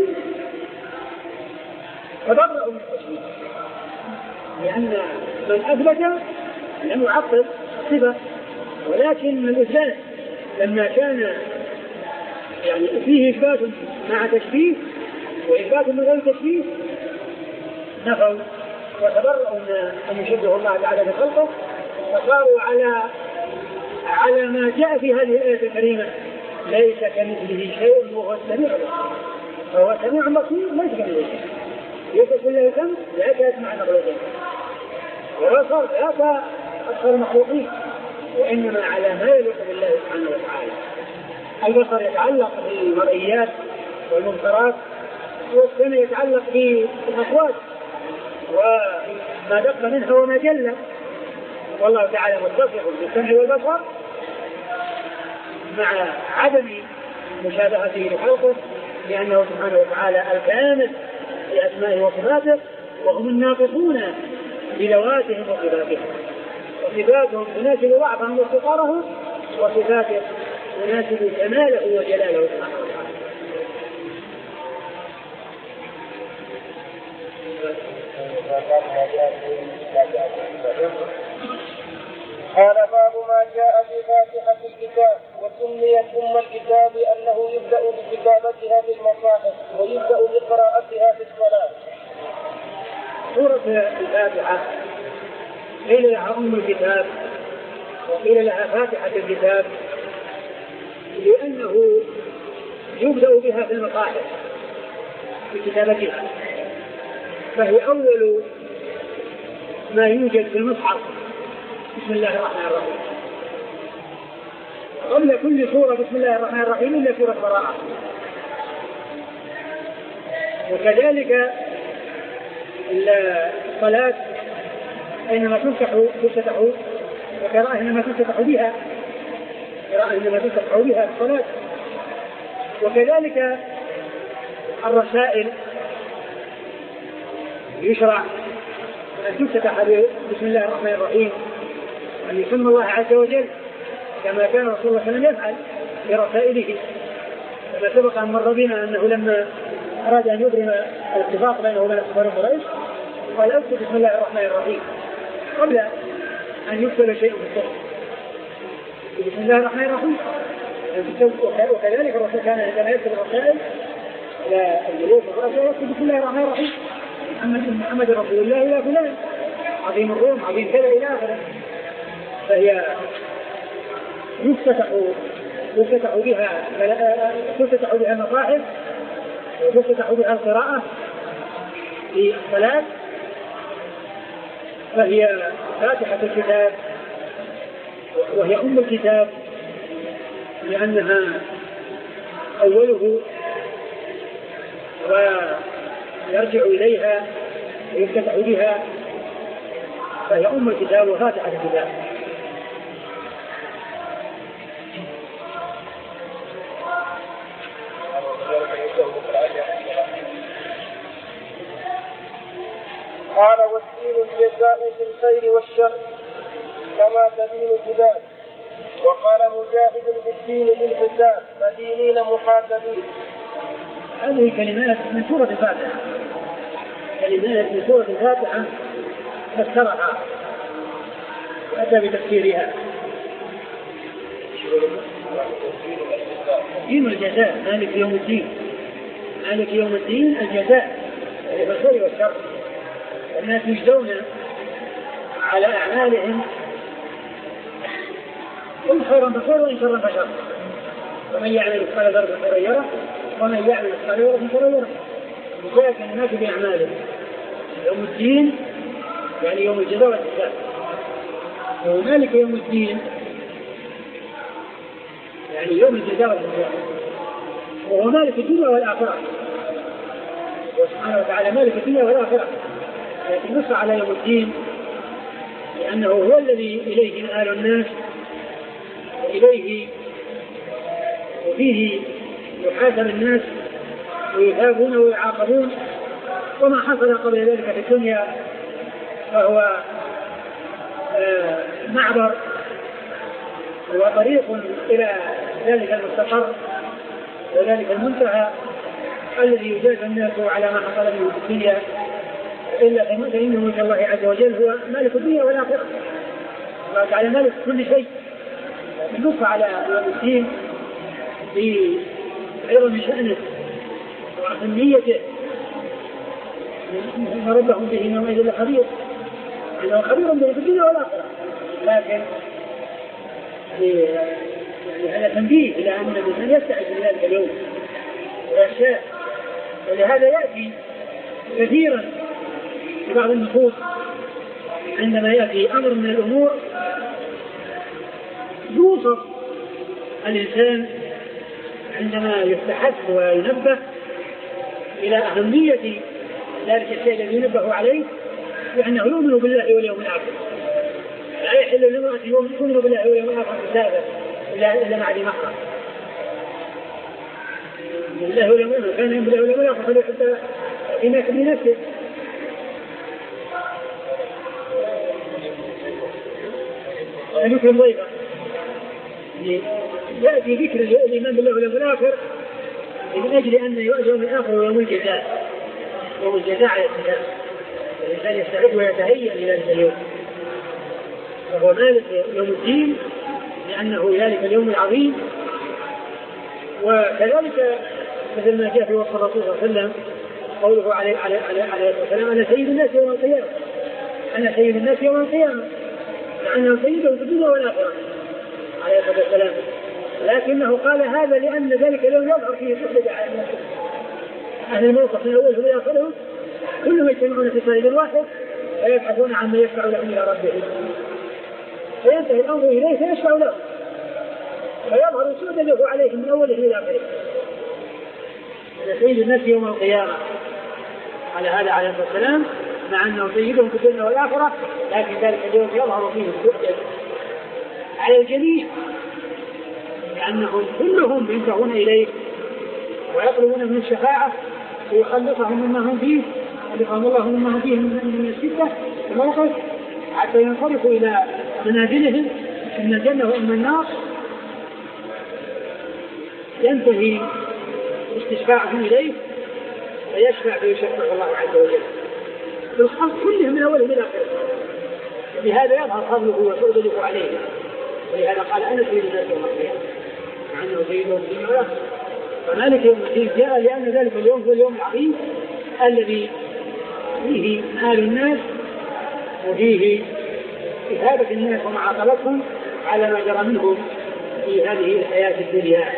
تبرؤوا من التشبيه، لأن من أثبت لم يعطل صفة، ولكن من الإثبات لما كان يعني فيه إثبات مع تشبيه وإثبات من غير تشبيه نفوا وتبرؤوا أن يشبه الله تعالى بخلقه، فصاروا على على ما جاء في هذه الآية الكريمة ليس كمثله شيء وهو السميع البصير، فهو سميع بصير ليس كمثله شيء، يوصف الله سمع لا كيسمع المخلوقين، وبصر لا كأبصر المخلوقين، وإنما على ما يليق بالله سبحانه وتعالى. البصر يتعلق بالمرئيات والمنكرات، والسمع يتعلق بالأصوات وما دق منها وما جل، والله تعالى متصف بالسمع والبصر مع عدم مشابهته لخلقه، لأنه سبحانه وتعالى الكامل بأسمائه وصفاته، وهم الناطقون بذواتهم وصفاتهم، وصفاتهم تناسب ضعفهم وافتقارهم، وصفاته تناسب كماله وجلاله سبحانه وتعالى. قال باب ما جاء في فاتحة الكتاب، وسميت أم الكتاب أنه يبدأ بكتابتها في المصاحف ويبدأ بقراءتها في الصلاة. سورة الفاتحة قيل لها أم الكتاب وقيل لها فاتحة الكتاب لأنه يبدأ بها في المصاحف في كتابتها، فهي أول ما يوجد في المصحف. بسم الله الرحمن الرحيم، قبل كل سورة بسم الله الرحمن الرحيم إلا سورة براءة. وكذلك الصلاة إنما تفتح تفتح وقراءة إنما تفتح بها قراءة إنما تفتح بها الصلاة. وكذلك الرسائل يشرع أن تفتح بسم الله الرحمن الرحيم، أن يسمى الله عز وجل كما كان رسول الله صلى الله عليه وسلم يفعل برسائله، كما سبق أن مر بنا أنه لما أراد أن يبرم الاتفاق بينه وبين كفار قريش قال اكتب بسم الله الرحمن الرحيم قبل أن يكتب شيء في الصحف. بسم الله الرحمن الرحيم وكذلك الرسول كان عندما يكتب الرسائل إلى الملوك والرؤساء يكتب بسم الله الرحمن الرحيم محمد محمد رسول الله إلى فلان عظيم الروم عظيم كذا إلى آخره. فهي يفتتح يفتتح بها يفتتح بها المصاحف ويفتتح بها القراءة في الصلاة، فهي فاتحة الكتاب وهي أم الكتاب لأنها أوله ويرجع إليها ويفتتح بها، فهي أم الكتاب وفاتحة الكتاب. قال والدين الجزاء في الخير والشر كما تدين الجبال. وقال مجاهد بالدين بالحساب مدينين محاسبين. هذه كلمات من سورة الفاتحة، كلمات من سورة الفاتحة فسرها وأتى بتفسيرها. دين الجزاء مالك يوم الدين، مالك يوم الدين الجزاء في الخير والشر. الناس يجزون على أعمالهم إن خيرا فخير وإن شرا فشر، ومن يعمل مثقال ذرة خيرا يره ومن يعمل مثقال ذرة شرا يره. وكذلك الناس بأعمالهم. يوم الدين يعني يوم الجزاء والحساب، ومالك يوم الدين يعني يوم الجزاء والحساب، وهو مالك الدنيا والآخرة، وسبحانه وتعالى مالك الدنيا والآخرة، لكن نص على يوم الدين لأنه هو الذي إليه مآل الناس وإليه وفيه يحاسب الناس ويثابون ويعاقبون. وما حصل قبل ذلك في الدنيا فهو آه معبر وطريق إلى ذلك المستقر وذلك المنتهى الذي يجازى الناس على ما حصل منه في الدنيا، إلا فإنه من الله عز وجل هو مالك الدنيا والآخرة. الله تعالى مالك كل شيء. نص على يوم الدين بعظم شأنه وأهميته، إن ربهم به يومئذ لخبير، إنه خبير به في الدنيا والآخرة. لكن يعني هذا تنبيه إلى أن الإنسان يستعد لذلك اليوم ويخشاه، ولهذا يأتي كثيرا في بعض النصوص عندما يأتي أمر من الأمور يوصف الإنسان عندما يستحث وينبه إلى أهمية ذلك الشيء الذي ينبه عليه، لأنه يؤمن بالله واليوم الآخر. لا يحل لامرأة يؤمن بالله واليوم الآخر كتابا إلا مع ذي محرم. بالله واليوم الآخر كان يؤمن بالله واليوم الآخر فليحب فيما يحب لنفسه. يكرم ضيفه، يأتي ذكر الإيمان بالله واليوم الآخر من أجل أن يوم الآخر ويوم الجزاء، يوم الجزاء على الإسلام. الإنسان يستعد ويتهيأ لذلك اليوم، فهو مالك يوم الدين لأنه ذلك اليوم العظيم. وكذلك مثل ما جاء في وصف الرسول صلى الله عليه وسلم قوله عليه عليه عليه السلام: أنا سيد الناس يوم القيامة، أنا سيد الناس يوم القيامة، لأنه سيده في الدنيا والآخرة عليه الصلاة والسلام. لكنه قال هذا لأن ذلك اليوم يظهر فيه الحجة على الناس. أهل الموقف من أولهم إلى آخرهم كلهم يجتمعون في صعيد واحد فيبحثون عن من يشفع لهم إلى ربهم، فينتهي الأمر إليه فيشفع له، فيظهر سودا له عليهم من أوله إلى آخره. هذا سيد الناس يوم القيامة على هذا عليه الصلاة والسلام، مع أنه سيدهم في الدنيا والآخرة، لكن ذلك اليوم يظهر فيه السؤدد على الجميع، لأنهم كلهم ينتهون إليه ويطلبون من الشفاعة ويخلصهم مما هم فيه، يخلصهم الله مما هم فيه من الشدة والموقف، حتى ينصرفوا إلى منازلهم من الجنة وإما النار. ينتهي استشفاعهم إليه فيشفع فيشفع الله عز وجل الخلق كلهم من أوله إلى آخره. بهذا يظهر فضله وسؤدده عليه، ولهذا قال: أنا سيد الناس يوم القيامة. عنه سيده في الدنيا والآخرة. فمالك يوم الدين جاء لأن ذلك اليوم هو اليوم العظيم الذي فيه مآل الناس وفيه إثابة الناس ومعاقبتهم على ما جرى منهم في هذه الحياة الدنيا.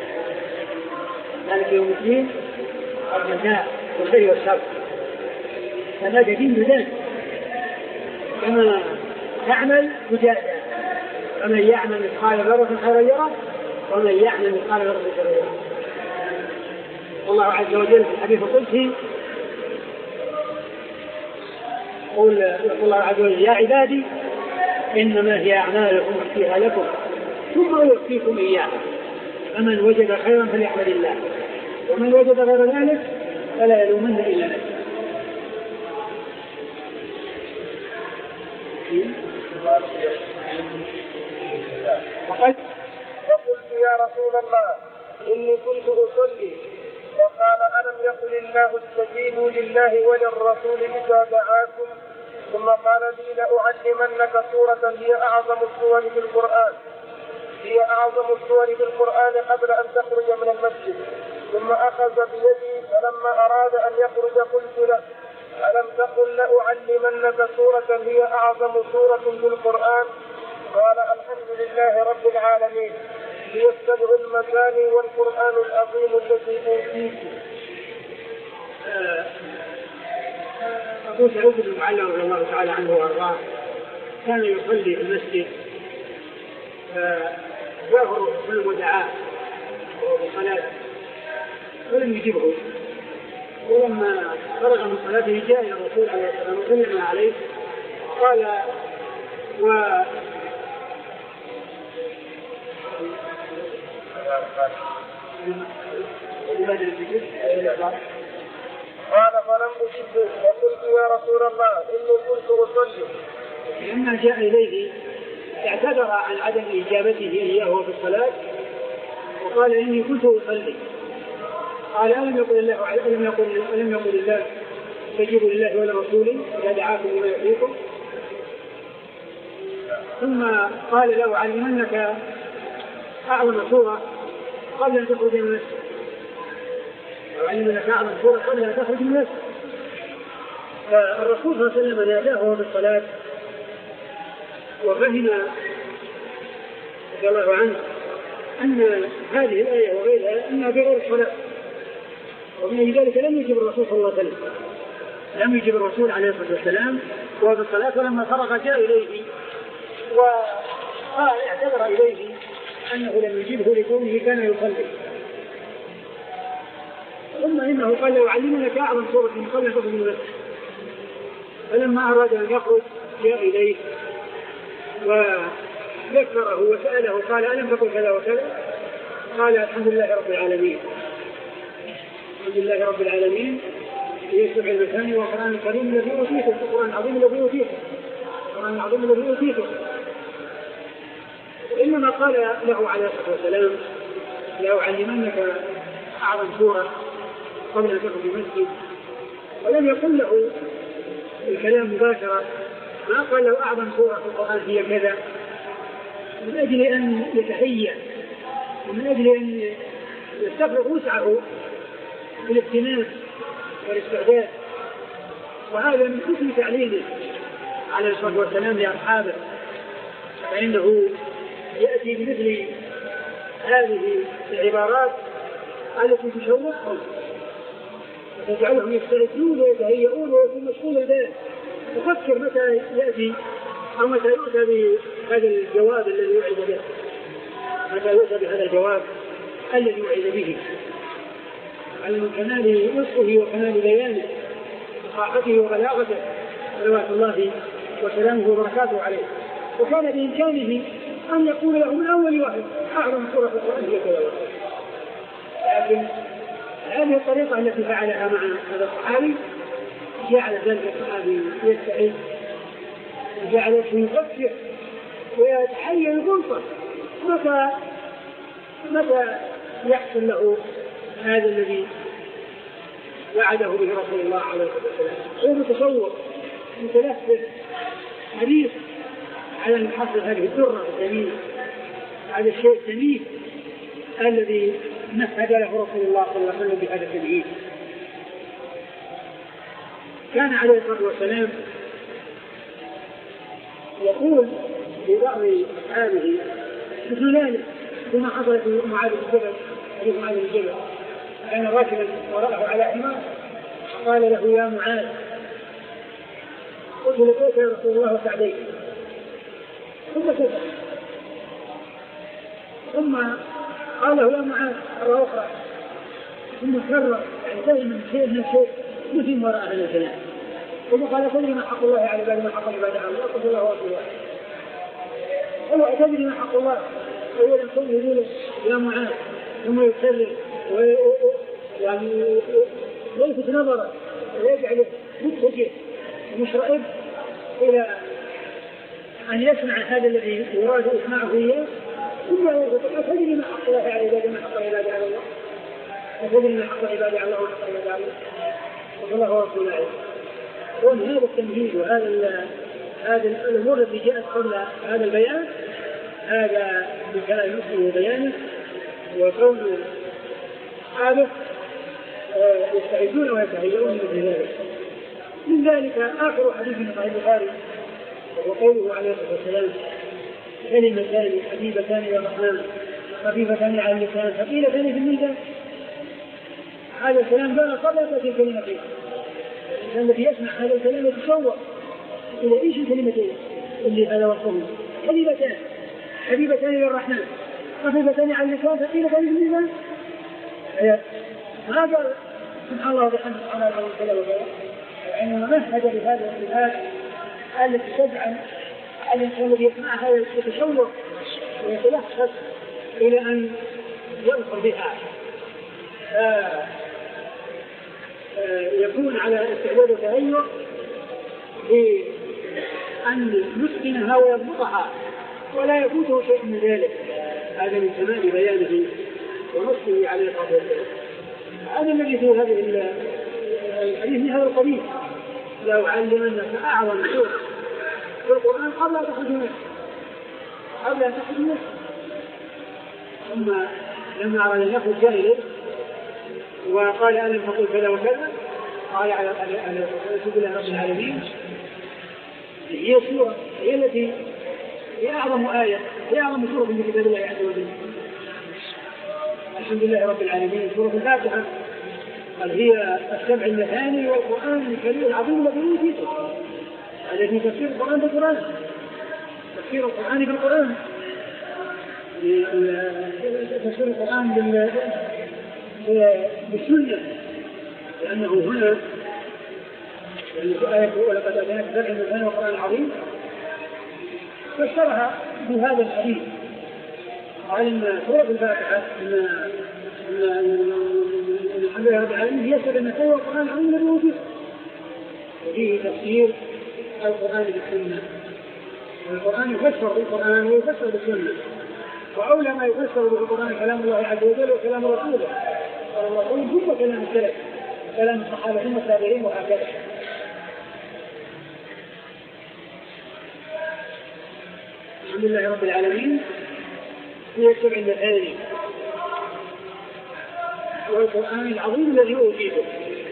ذلك يوم الدين الجزاء والخير والشر، فما دين بذلك كما تعمل تجازى، ومن يعمل مثقال ذرة خيرا يره ومن يعمل مثقال ذرة شرا يره. والله عز وجل في الحديث القدسي يقول الله عز وجل: يا عبادي إنما هي أعمالكم أحصيها لكم ثم أوفيكم إياها، فمن وجد خيرا فليحمد الله ومن وجد غير ذلك فلا يلومن إلا نفسه. وقلت يا رسول الله إني كنت أصلي، وقال: ألم يقل الله استجيبوا لله وللرسول إذا دعاكم؟ ثم قال لي: لأعلمنك سورة هي أعظم السور في القرآن هي أعظم السور في القرآن قبل أن تخرج من المسجد. ثم أخذ بيدي، فلما أراد أن يخرج قلت له: ألم تقل لأعلمنك سورة هي أعظم سورة في القرآن؟ قال: الحمد لله رب العالمين، هي السبع المثاني والقرآن العظيم الذي أوتيت. أبو سعود بن المعلى رضي الله تعالى عنه وأرضاه كان يصلي في المسجد، فجاءه كل ودعاء وصلاة ولم يجبه، ولما فرغ من صلاته جاء إلى الرسول عليه الصلاة والسلام وسلم عليه قال: و قال: فلم أجبه وقلت: يا رسول الله إني كنت أصلي. لما جاء إليه اعتذر عن عدم إجابته إياه في الصلاة وقال: إني كنت أصلي. قال: ألم يقل الله ألم يقل ألم يقل الله استجيبوا لله ولرسوله إذا دعاكم لما يحييكم؟ ثم قال: لو علمنك أعظم سورة قبل أن تخرج من المسجد، لو علمنك أعظم سورة قبل أن تخرج من المسجد. فالرسول صلى الله عليه وسلم ناداه بالصلاة وفهم رضي الله عنه أن هذه الآية وغيرها أنها في غير الصلاة، ومن ذلك لم يجب الرسول صلى الله عليه وسلم لم يجب الرسول عليه الصلاة والسلام وهو في الصلاة، ولما فرغ جاء إليه وقال اعتذر إليه أنه لم يجبه لكونه كان يصلي. ثم إنه قال: لو علمنك أعظم سورة قبل أن تخرج من المسجد. فلما أراد أن يخرج جاء إليه وذكره وسأله قال: ألم تقل كذا وكذا؟ قال: الحمد لله رب العالمين الحمد لله رب العالمين هي السبع المثاني والقرآن الكريم الذي أوتيته القرآن العظيم الذي أوتيته القرآن العظيم الذي أوتيته. وإنما قال له عليه الصلاة والسلام: لأعلمنك أعظم سورة قبل أن تخرج المسجد، ولم يقل له الكلام مباشرة، ما قال له أعظم سورة في القرآن هي كذا، من أجل أن يتهيأ ومن أجل أن يستفرغ وسعه في الاهتمام والاستعداد. وهذا من حسن تعليمه عليه الصلاة والسلام لأصحابه، فإنه يأتي بمثل هذه العبارات التي تشوقهم وتجعلهم يستعدون ويتهيئون ويكون مشغول البال، تفكر متى يأتي أو متى يؤتى بهذا الجواب الذي يوعد به متى يؤتى بهذا الجواب الذي يوعد به، على من كمال نصفه وكمال بيانه وصاحته وبلاغته صلوات الله وسلامه وبركاته عليه. وكان بإمكانه أن يقول له من أول واحد أعظم سورة في القرآن هي كذا وكذا، لكن هذه الطريقة التي فعلها مع هذا الصحابي جعل ذلك الصحابي يستعد وجعله يفكر ويتحير الغلطة متى متى يحصل له هذا الذي وعده به رسول الله عليه الصلاة والسلام. هو متصور متلفت حريص على أن يحصل هذه الدرة الثمينة، هذا الشيء الثمين الذي مهد له رسول الله صلى الله عليه وسلم بهذا التمهيد. كان عليه الصلاة والسلام يقول لبعض أصحابه مثل ذلك كما حصل في معاذ بن جبل، حديث معاذ بن جبل كان راكبا وراءه على حمار قال له يا معاذ قلت لبيك يا رسول الله وسعديك، ثم كذب، ثم قال له يا معاذ مرة أخرى، ثم كرر يعني دائما شيء من شيء مثل وراء هذا الكلام، ثم قال تدري ما حق الله على عباده ما حق العباد على الله؟ قلت الله ورسوله. قال أتدري ما حق الله؟ أولا كل يقول يا معاذ ثم يكرر يعني يلفت نظره ويجعله متجه مشرئب إلى أن يسمع هذا الذي يراد إسماعه إياه، ثم يقول أتدري ما حق الله على عباده ما حق العباد على الله؟ أتدري ما حق العباد على الله وحق العباد على الله؟ قلت الله ورسوله. ومن هذا التمهيد وهذا هذا الأمور التي جاءت قبل هذا البيان هذا بكلام مسلم وبيانه، وكون هذا يستعدون ويتهيئون من ذلك. من ذلك آخر حديث من صحيح البخاري وقوله عليه الصلاة والسلام كلمتان حبيبتان إلى الرحمن خفيفتان على اللسان ثقيلتان في الميزان. هذا الكلام قال قبل تأتي الكلمتين، الذي يسمع هذا الكلام يتشوق إلى إيش الكلمتين اللي هذا وصفه حبيبتان حبيبتان إلى الرحمن خفيفتان على اللسان ثقيلتان في الميزان. ما قال سبحان الله وبحمده سبحان الله وكذا وكذا، وإنما مهد بهذه الصفات التي تجعل الإنسان الذي يسمعها يتشوق ويتلخص إلى أن يظفر بها، يكون على استعداد وتهيؤ بأن يسكنها ويضبطها ولا يفوته شيء من ذلك. هذا من كمال بيانه ونصه عليه الصلاة والسلام. هذا الذي في هذه الحديث من هذا القبيل، لو علمنك أعظم سورة في القرآن قبل أن تخرج منه قبل أن تخرج منه ثم لما أراد أن يخرج جاء إليه وقال ألم تقل كذا وكذا قال على سبيل رب العالمين. هي سورة هي التي هي أعظم آية هي أعظم سورة من كتاب الله عز وجل. الحمد لله رب العالمين. سورة الفاتحة قال هي السبع المثاني والقرآن الكريم العظيم الذي أوتيته. هذا في تفسير القرآن بالقرآن، تفسير القرآن بالقرآن، تفسير القرآن بالسنة، لأنه هنا آية ولقد أتيناك سبع المثاني والقرآن العظيم فسرها بهذا الحديث. قال إن سورة الفاتحة إن الحمد لله رب العالمين هي سبع المثاني والقرآن العظيم الذي أوتيته، وفيه تفسير القرآن بالسنة. القرآن يفسر بالقرآن ويفسر بالسنة، وأولى ما يفسر بالقرآن كلام الله عز وجل وكلام رسوله صلى الله عليه وسلم ثم كلام السلف كلام الصحابة ثم التابعين وهكذا. الحمد لله رب العالمين هي السبع المثاني والقرآن العظيم الذي أوتيته.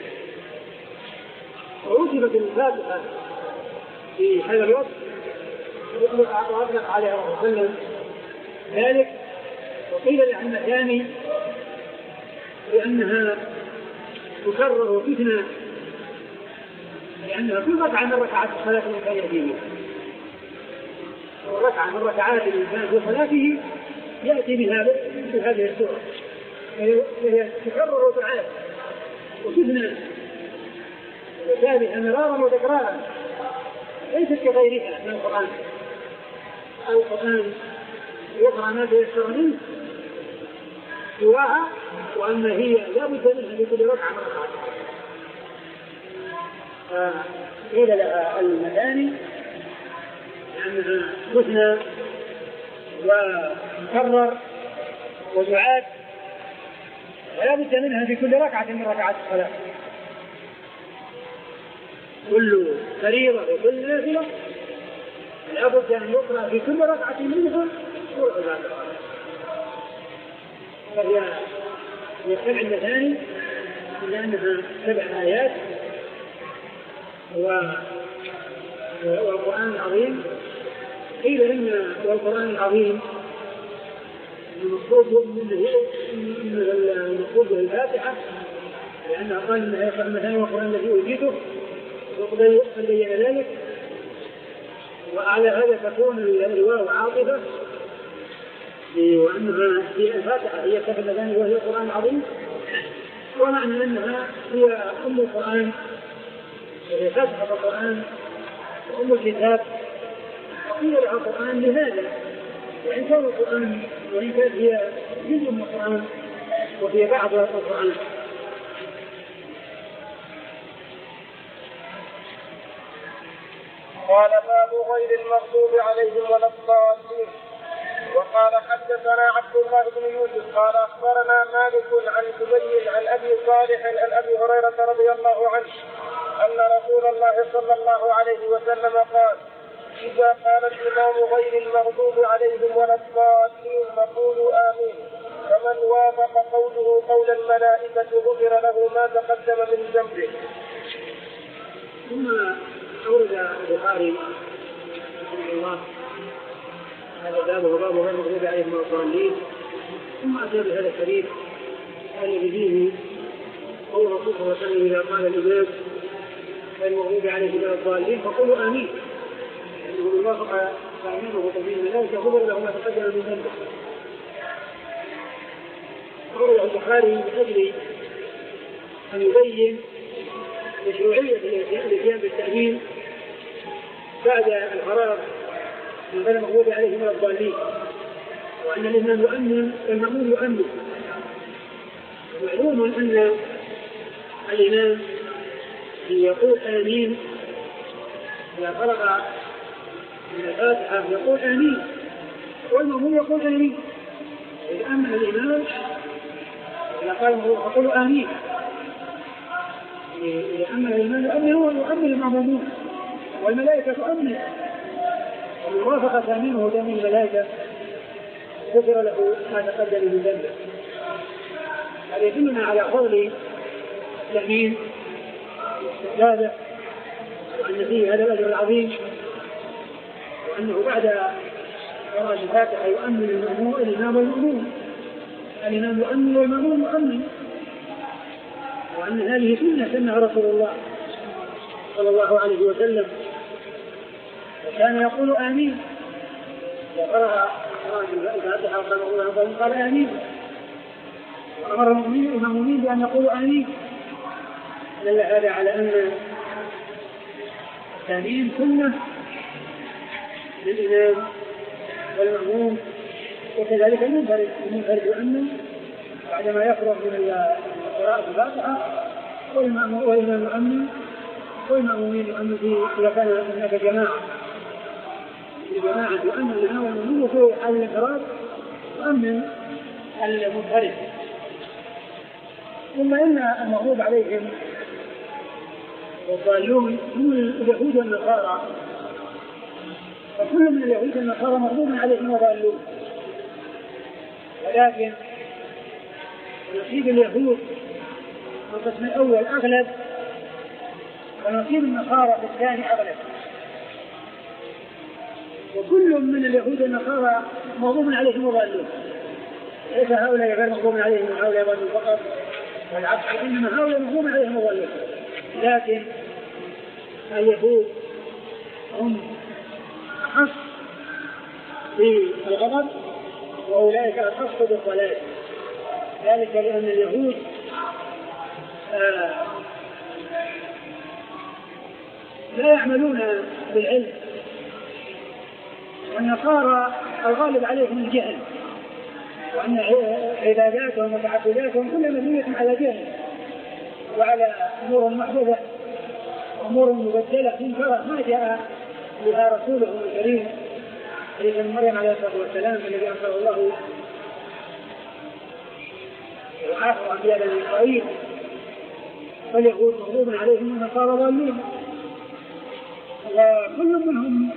وأوتيت الفاتحة في هذا الوقت وأطلق عليها الله وسلم ذلك، وقيل لعن الثاني لأنها تكرر وفتنة، لأنها كل ركعة من ركعات الصلاة الإنسان يأتيه، وركعة من ركعات الإنسان في صلاته يأتي بها في هذه السورة، وهي تكرر وتعاد وفتنة وثابتة مرارا وتكرارا، ليست كغيرها من القرآن. القرآن يقرأ ما تيسر منه سواها، وأن هي لا بد منها لكل ركعة من ركعات. قيل لها المثاني لأنها تثنى وتكرر وتعاد ولا بد منها في كل ركعة من ركعات الصلاة، كل فريضة وكل نافلة لا بد أن يقرأ في كل ركعة منها سورة الفاتحة. فهي هي سبع مثاني إلا أنها سبع آيات والقرآن العظيم. قيل إن والقرآن العظيم المقصود المقصود به الفاتحة، لأنه قال إن هي سبع مثاني والقرآن الذي أوتيته، وقد بين ذلك. وعلى هذا تكون الواو عاطفة، وأنها في الفاتحة هي سبع مثاني وهي القرآن العظيم، ومعنى أنها هي أم القرآن وهي فاتحة القرآن وأم الكتاب. وقيل لها القرآن لهذا، وإن كان القرآن وإن كانت هي جزء من القرآن وهي بعض القرآن. قال باب غير المغضوب عليهم ولا الضالين. وقال حدثنا عبد الله بن يوسف قال اخبرنا مالك عن زبير عن ابي صالح عن ابي هريره رضي الله عنه ان رسول الله صلى الله عليه وسلم قال: اذا قال الامام غير المغضوب عليهم ولا الضالين فقولوا امين، فمن وافق قوله قول الملائكه غفر له ما تقدم من ذنبه. ثم أورد البخاري رحمه الله هذا باب وباب غير المغضوب عليهم ولا الضالين، ثم أتى بهذا الحديث الذي فيه قول الرسول صلى الله عليه وسلم: إذا قال الإمام غير المغضوب عليهم ولا الضالين فقولوا آمين، لأنه من وافق تأمينه وتأمين الملائكة غفر له ما تقدم من ذنبه. أورد البخاري من أجل أن يبين مشروعية الاتيان بالتأمين بعد الفراغ من غير المغضوب عليهم ولا الضالين، وأن الإمام يؤمن والمأمون يؤمن. معلوم أن الإمام يقول آمين إذا فرغ من الفاتحة يقول آمين، والمأمون يقول آمين. إذا أمن الإمام إذا قال المغضوب فقولوا آمين، إذا أمن الإمام يؤمن ويؤمن المأمومون، والملائكة تؤمن، ومن وافق تأمينه وتأمين الملائكة غفر له ما تقدم من ذنبه. هذا يدلنا على فضل التأمين واستحبابه، وأن فيه هذا الأجر العظيم، وأنه بعد قراءة الفاتحة يؤمن الإمام والمأمون، الإمام يؤمن والمأمون يؤمن، وأن هذه سنة سنها رسول الله صلى الله عليه وسلم، وكان يقول آمين وقرأ الفاتحة وقال الله قال آمين، وأمر المؤمنين بأن يقولوا آمين. دل هذا على أن التأمين سنة للإمام والمأموم، وكذلك المنفرد المنفرد يؤمن بعدما يفرغ من قراءة الفاتحة، والإمام يؤمن والمأمومين يؤمن فيه إذا كان هناك جماعة الجماعة يؤمن الإمام والمأموم، وفي حال الانفراد يؤمن المنفرد. ثم إن المغضوب عليهم والضالون هم اليهود والنصارى، وكل من اليهود والنصارى مغضوب عليهم وضالون، ولكن نصيب اليهود في القسم الأول أغلب، ونصيب النصارى في الثاني أغلب. وكل من اليهود والنصارى مغضوب عليهم وضالون، ليس هؤلاء غير مغضوب عليهم وهؤلاء ضالون فقط، والعكس، إنما هؤلاء مغضوب عليهم وضالون. لكن اليهود هم أخص بالغضب وأولئك أخص بالضلال، ذلك لأن اليهود آه لا يعملون بالعلم، والنصارى الغالب عليهم الجهل، وأن عباداتهم وتعبداتهم كلها مبنية على جهل وعلى أمور محدثة، أمور مبدلة منكرة ما جاء بها رسوله الكريم عيسى بن مريم عليه الصلاة والسلام الذي أرسله الله وآخر أنبياء بني إسرائيل. فاليهود مغضوب عليهم والنصارى ضالون، وكل منهم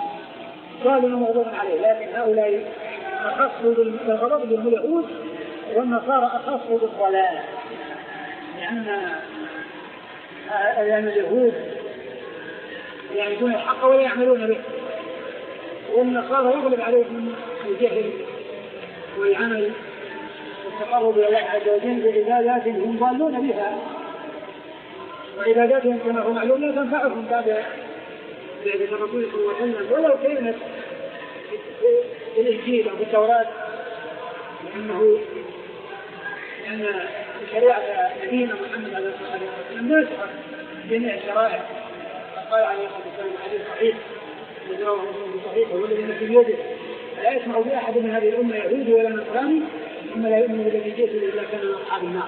ضال ومغضوب عليه، لكن هؤلاء أخصوا بالغضب باليهود والنصارى أخص بالضلال، لأن لأن اليهود يعرفون الحق ولا يعملون به، والنصارى يغلب عليهم الجهل والعمل والتقرب إلى الله عز وجل بعبادات هم ضالون بها، وعباداتهم كما هو معلوم لا تنفعهم بعد بعد الرسول صلى الله عليه وسلم ولو كانت في الإنجيل أو في التوراة، لأنه لأن شريعة نبينا محمد عليه الصلاة والسلام ناسخة جميع الشرائع. قال عليه الصلاة والسلام حديث صحيح يجراه مسلم صحيح هو الذي نفسي بيده لا يسمع بأحد من هذه الأمة يهودي ولا نصراني ثم لا يؤمن بالذي جئت إلا كان من أصحاب النار.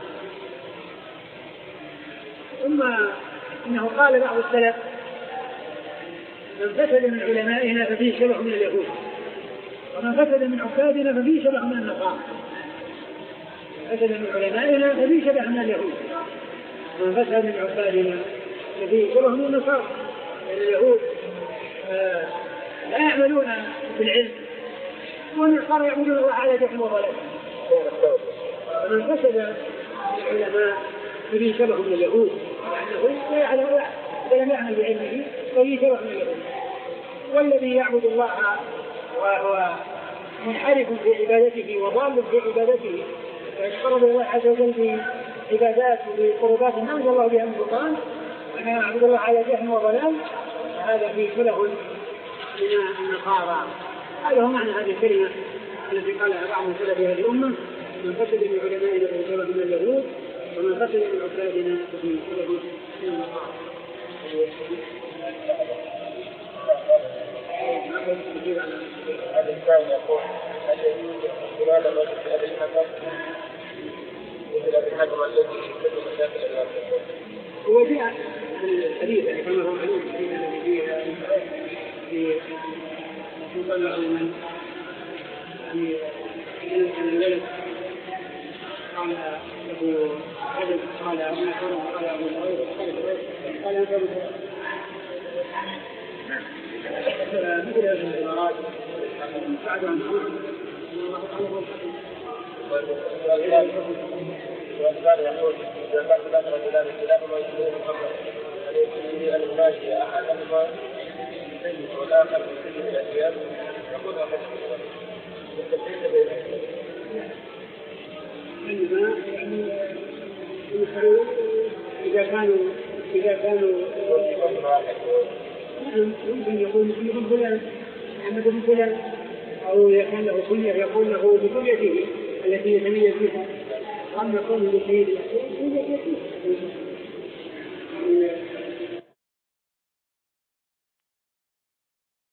ثم إنه قال بعض السلف من فسد من علمائنا ففيه شبه من اليهود، ومن فسد من عبادنا ففيه شبه من النصارى. فسد من علمائنا ففيه شبه من اليهود، ومن فسد من عبادنا ففيه شبه من النصارى. اليهود آه لا يعملون بالعلم، والنصارى يعملون الله على جهل وضلال. ومن فسد من العلماء ففيه شبه من اليهود، يعني هو لم يعمل بعلمه ففيه شبه من اليهود. والذي يعبد الله وهو منحرف في عبادته وضال في عبادته ويتقرب الله عز وجل بعبادات وبقربات انزل الله بها من سلطان، وأن يعبد الله على جهل وضلال، هذا فيه شبه من النصارى. هذا هو معنى هذه الكلمة التي قالها بعض سلف هذه الأمة: من فسد من علمائنا ففيه شبه من اليهود، ومن فسد من عبادنا ففيه شبه من النصارى. هذا الثاني يقول هل يجوز خلال الرجل في أبي الحكم مثل أبي الحكم الذي يشكل مشاكل الأرض؟ هو جاء الحديث يعني كما هو معلوم في في مطلع من في كان الولد قال له رجل قال أنا كان قال أبو هريرة قال أنت مثل هذه العبارات بعد أن والثاني يقول إذا كان هناك رجلان كلاهما يجوزون قبل أن يكون الماشي أحدهما سيد والآخر من سيد الأثياب يقول أحدهما والتفريق بينهما يعني إذا كانوا إذا كانوا ممكن يقول مثل فلان محمد بن فلان، أو إذا كان له كنية يقول له بكنيته التي يتميز بها. أما كونه بسيد